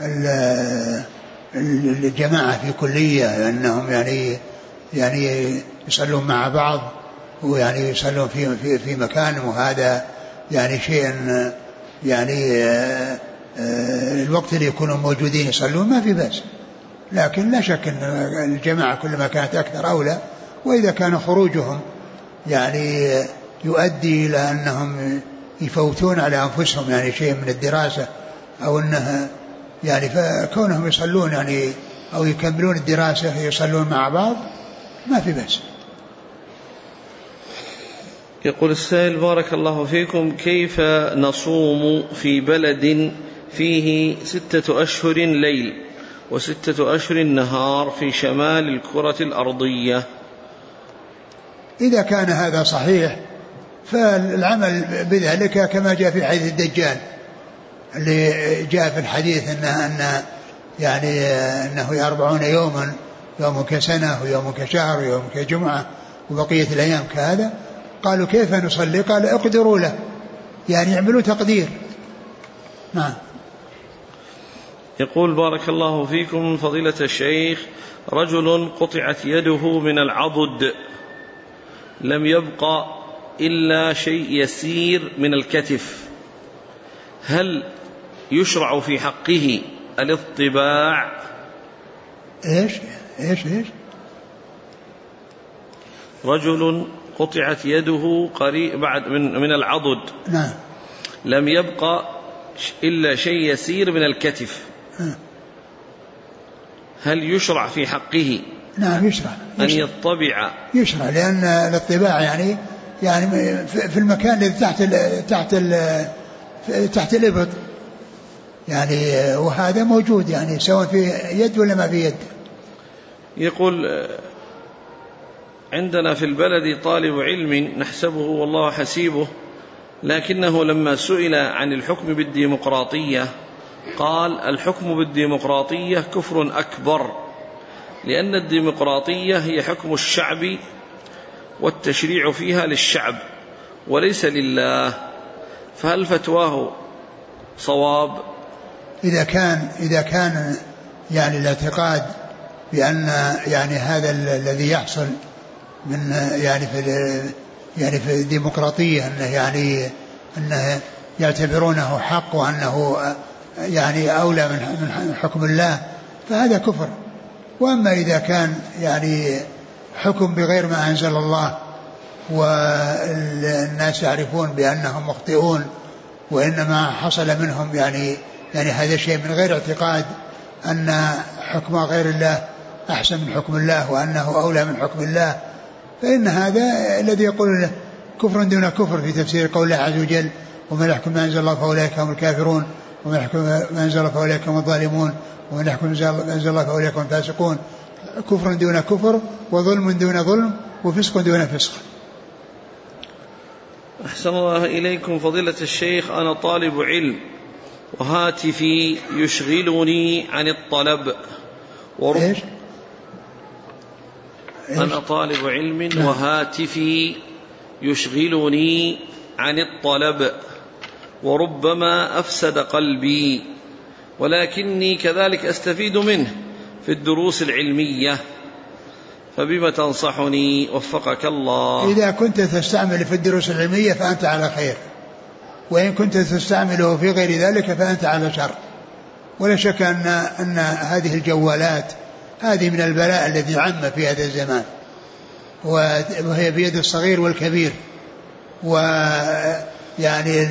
الجماعة في كلية أنهم يعني يصلون مع بعض ويعني يصلون في مكان، وهذا يعني شيء يعني الوقت اللي يكونوا موجودين يصلون ما في بأس، لكن لا شك أن الجماعة كلما كانت أكثر أولى. وإذا كان خروجهم يعني يؤدي إلى أنهم يفوتون على أنفسهم يعني شيء من الدراسة، أو أنها يعني فكونهم يصلون يعني أو يكملون الدراسة يصلون مع بعض ما في بأس. يقول السائل: بارك الله فيكم، كيف نصوم في بلد فيه 6 أشهر ليل و6 أشهر نهار في شمال الكرة الأرضية؟ إذا كان هذا صحيح فالعمل بذلك كما جاء في حديث الدجال اللي جاء في الحديث أنه 40 يوما، يوم كسنة ويوم كشهر ويوم كجمعة وبقية الأيام كهذا. قالوا كيف نصلي؟ قال اقدروا له، يعني يعملوا تقدير. نعم. يقول: بارك الله فيكم فضيلة الشيخ، رجل قطعت يده من العضد، لم يبقى إلا شيء يسير من الكتف، هل يشرع في حقه الاطباع؟ إيش رجل قطعت يده قريب بعد من العضد. نعم. لم يبقى إلا شيء يسير من الكتف، هل يشرع في حقه؟ نعم يشرع أن يطبع؟ يشرع، لأن الاطباع يعني في المكان الذي تحت الإبط، يعني وهذا موجود يعني سواء في يد ولا ما في يد. يقول عندنا في البلد طالب علم نحسبه والله حسيبه، لكنه لما سئل عن الحكم بالديمقراطية قال الحكم بالديمقراطية كفر أكبر، لأن الديمقراطية هي حكم الشعب والتشريع فيها للشعب وليس لله، فهل فتواه صواب؟ إذا كان يعني الاعتقاد بأن يعني هذا الذي يحصل من يعني في الديمقراطية أنه يعتبرونه حق وأنه يعني أولى من حكم الله فهذا كفر. وأما إذا كان يعني حكم بغير ما أنزل الله والناس يعرفون بأنهم مخطئون وإنما حصل منهم يعني هذا شيء من غير اعتقاد أن حكم غير الله أحسن من حكم الله وأنه أولى من حكم الله، فإن هذا الذي يقول كفر دون كفر في تفسير قول الله عز وجل ومن يحكم ما أنزل الله فأولئك هم الكافرون ومن يحكم ما أنزل الله فأولئك هم الظالمون ومن يحكم ما أنزل الله فأولئك هم الفاسقون. كفر دون كفر وظلم دون ظلم وفسق دون فسق. أحسن الله إليكم فضيلة الشيخ، أنا طالب علم وهاتفي يشغلني عن الطلب أنا طالب علم وهاتفي يشغلني عن الطلب وربما أفسد قلبي، ولكني كذلك أستفيد منه في الدروس العلمية، فبما تنصحني وفقك الله؟ إذا كنت تستعمل في الدروس العلمية فأنت على خير، وإن كنت تستعمله في غير ذلك فأنت على شر. ولا شك أن هذه الجوالات هذه من البلاء الذي عم في هذا الزمان، وهي بيد الصغير والكبير، ويعني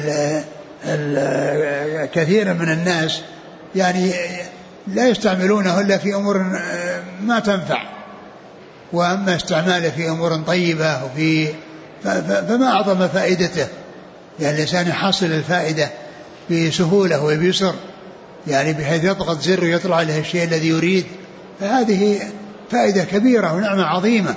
كثيرا من الناس يعني لا يستعملونه إلا في أمور ما تنفع، وأما استعماله في أمور طيبة فما أعظم فائدته. يعني الإنسان يحصل الفائدة بسهولة وبيسر، يعني بحيث يضغط زر ويطلع عليه الشيء الذي يريد، فهذه فائدة كبيرة ونعمة عظيمة.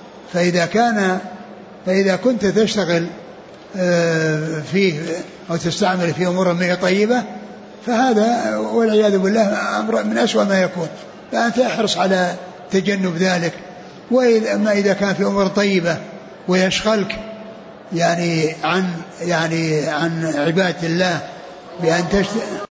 فإذا كنت تشتغل فيه أو تستعمل في أمور ما طيبة فهذا والعياذ بالله أمر من أسوأ ما يكون، فأنت احرص على تجنب ذلك. وإما إذا كان في أمور طيبة ويشغلك يعني عن عبادة الله بأن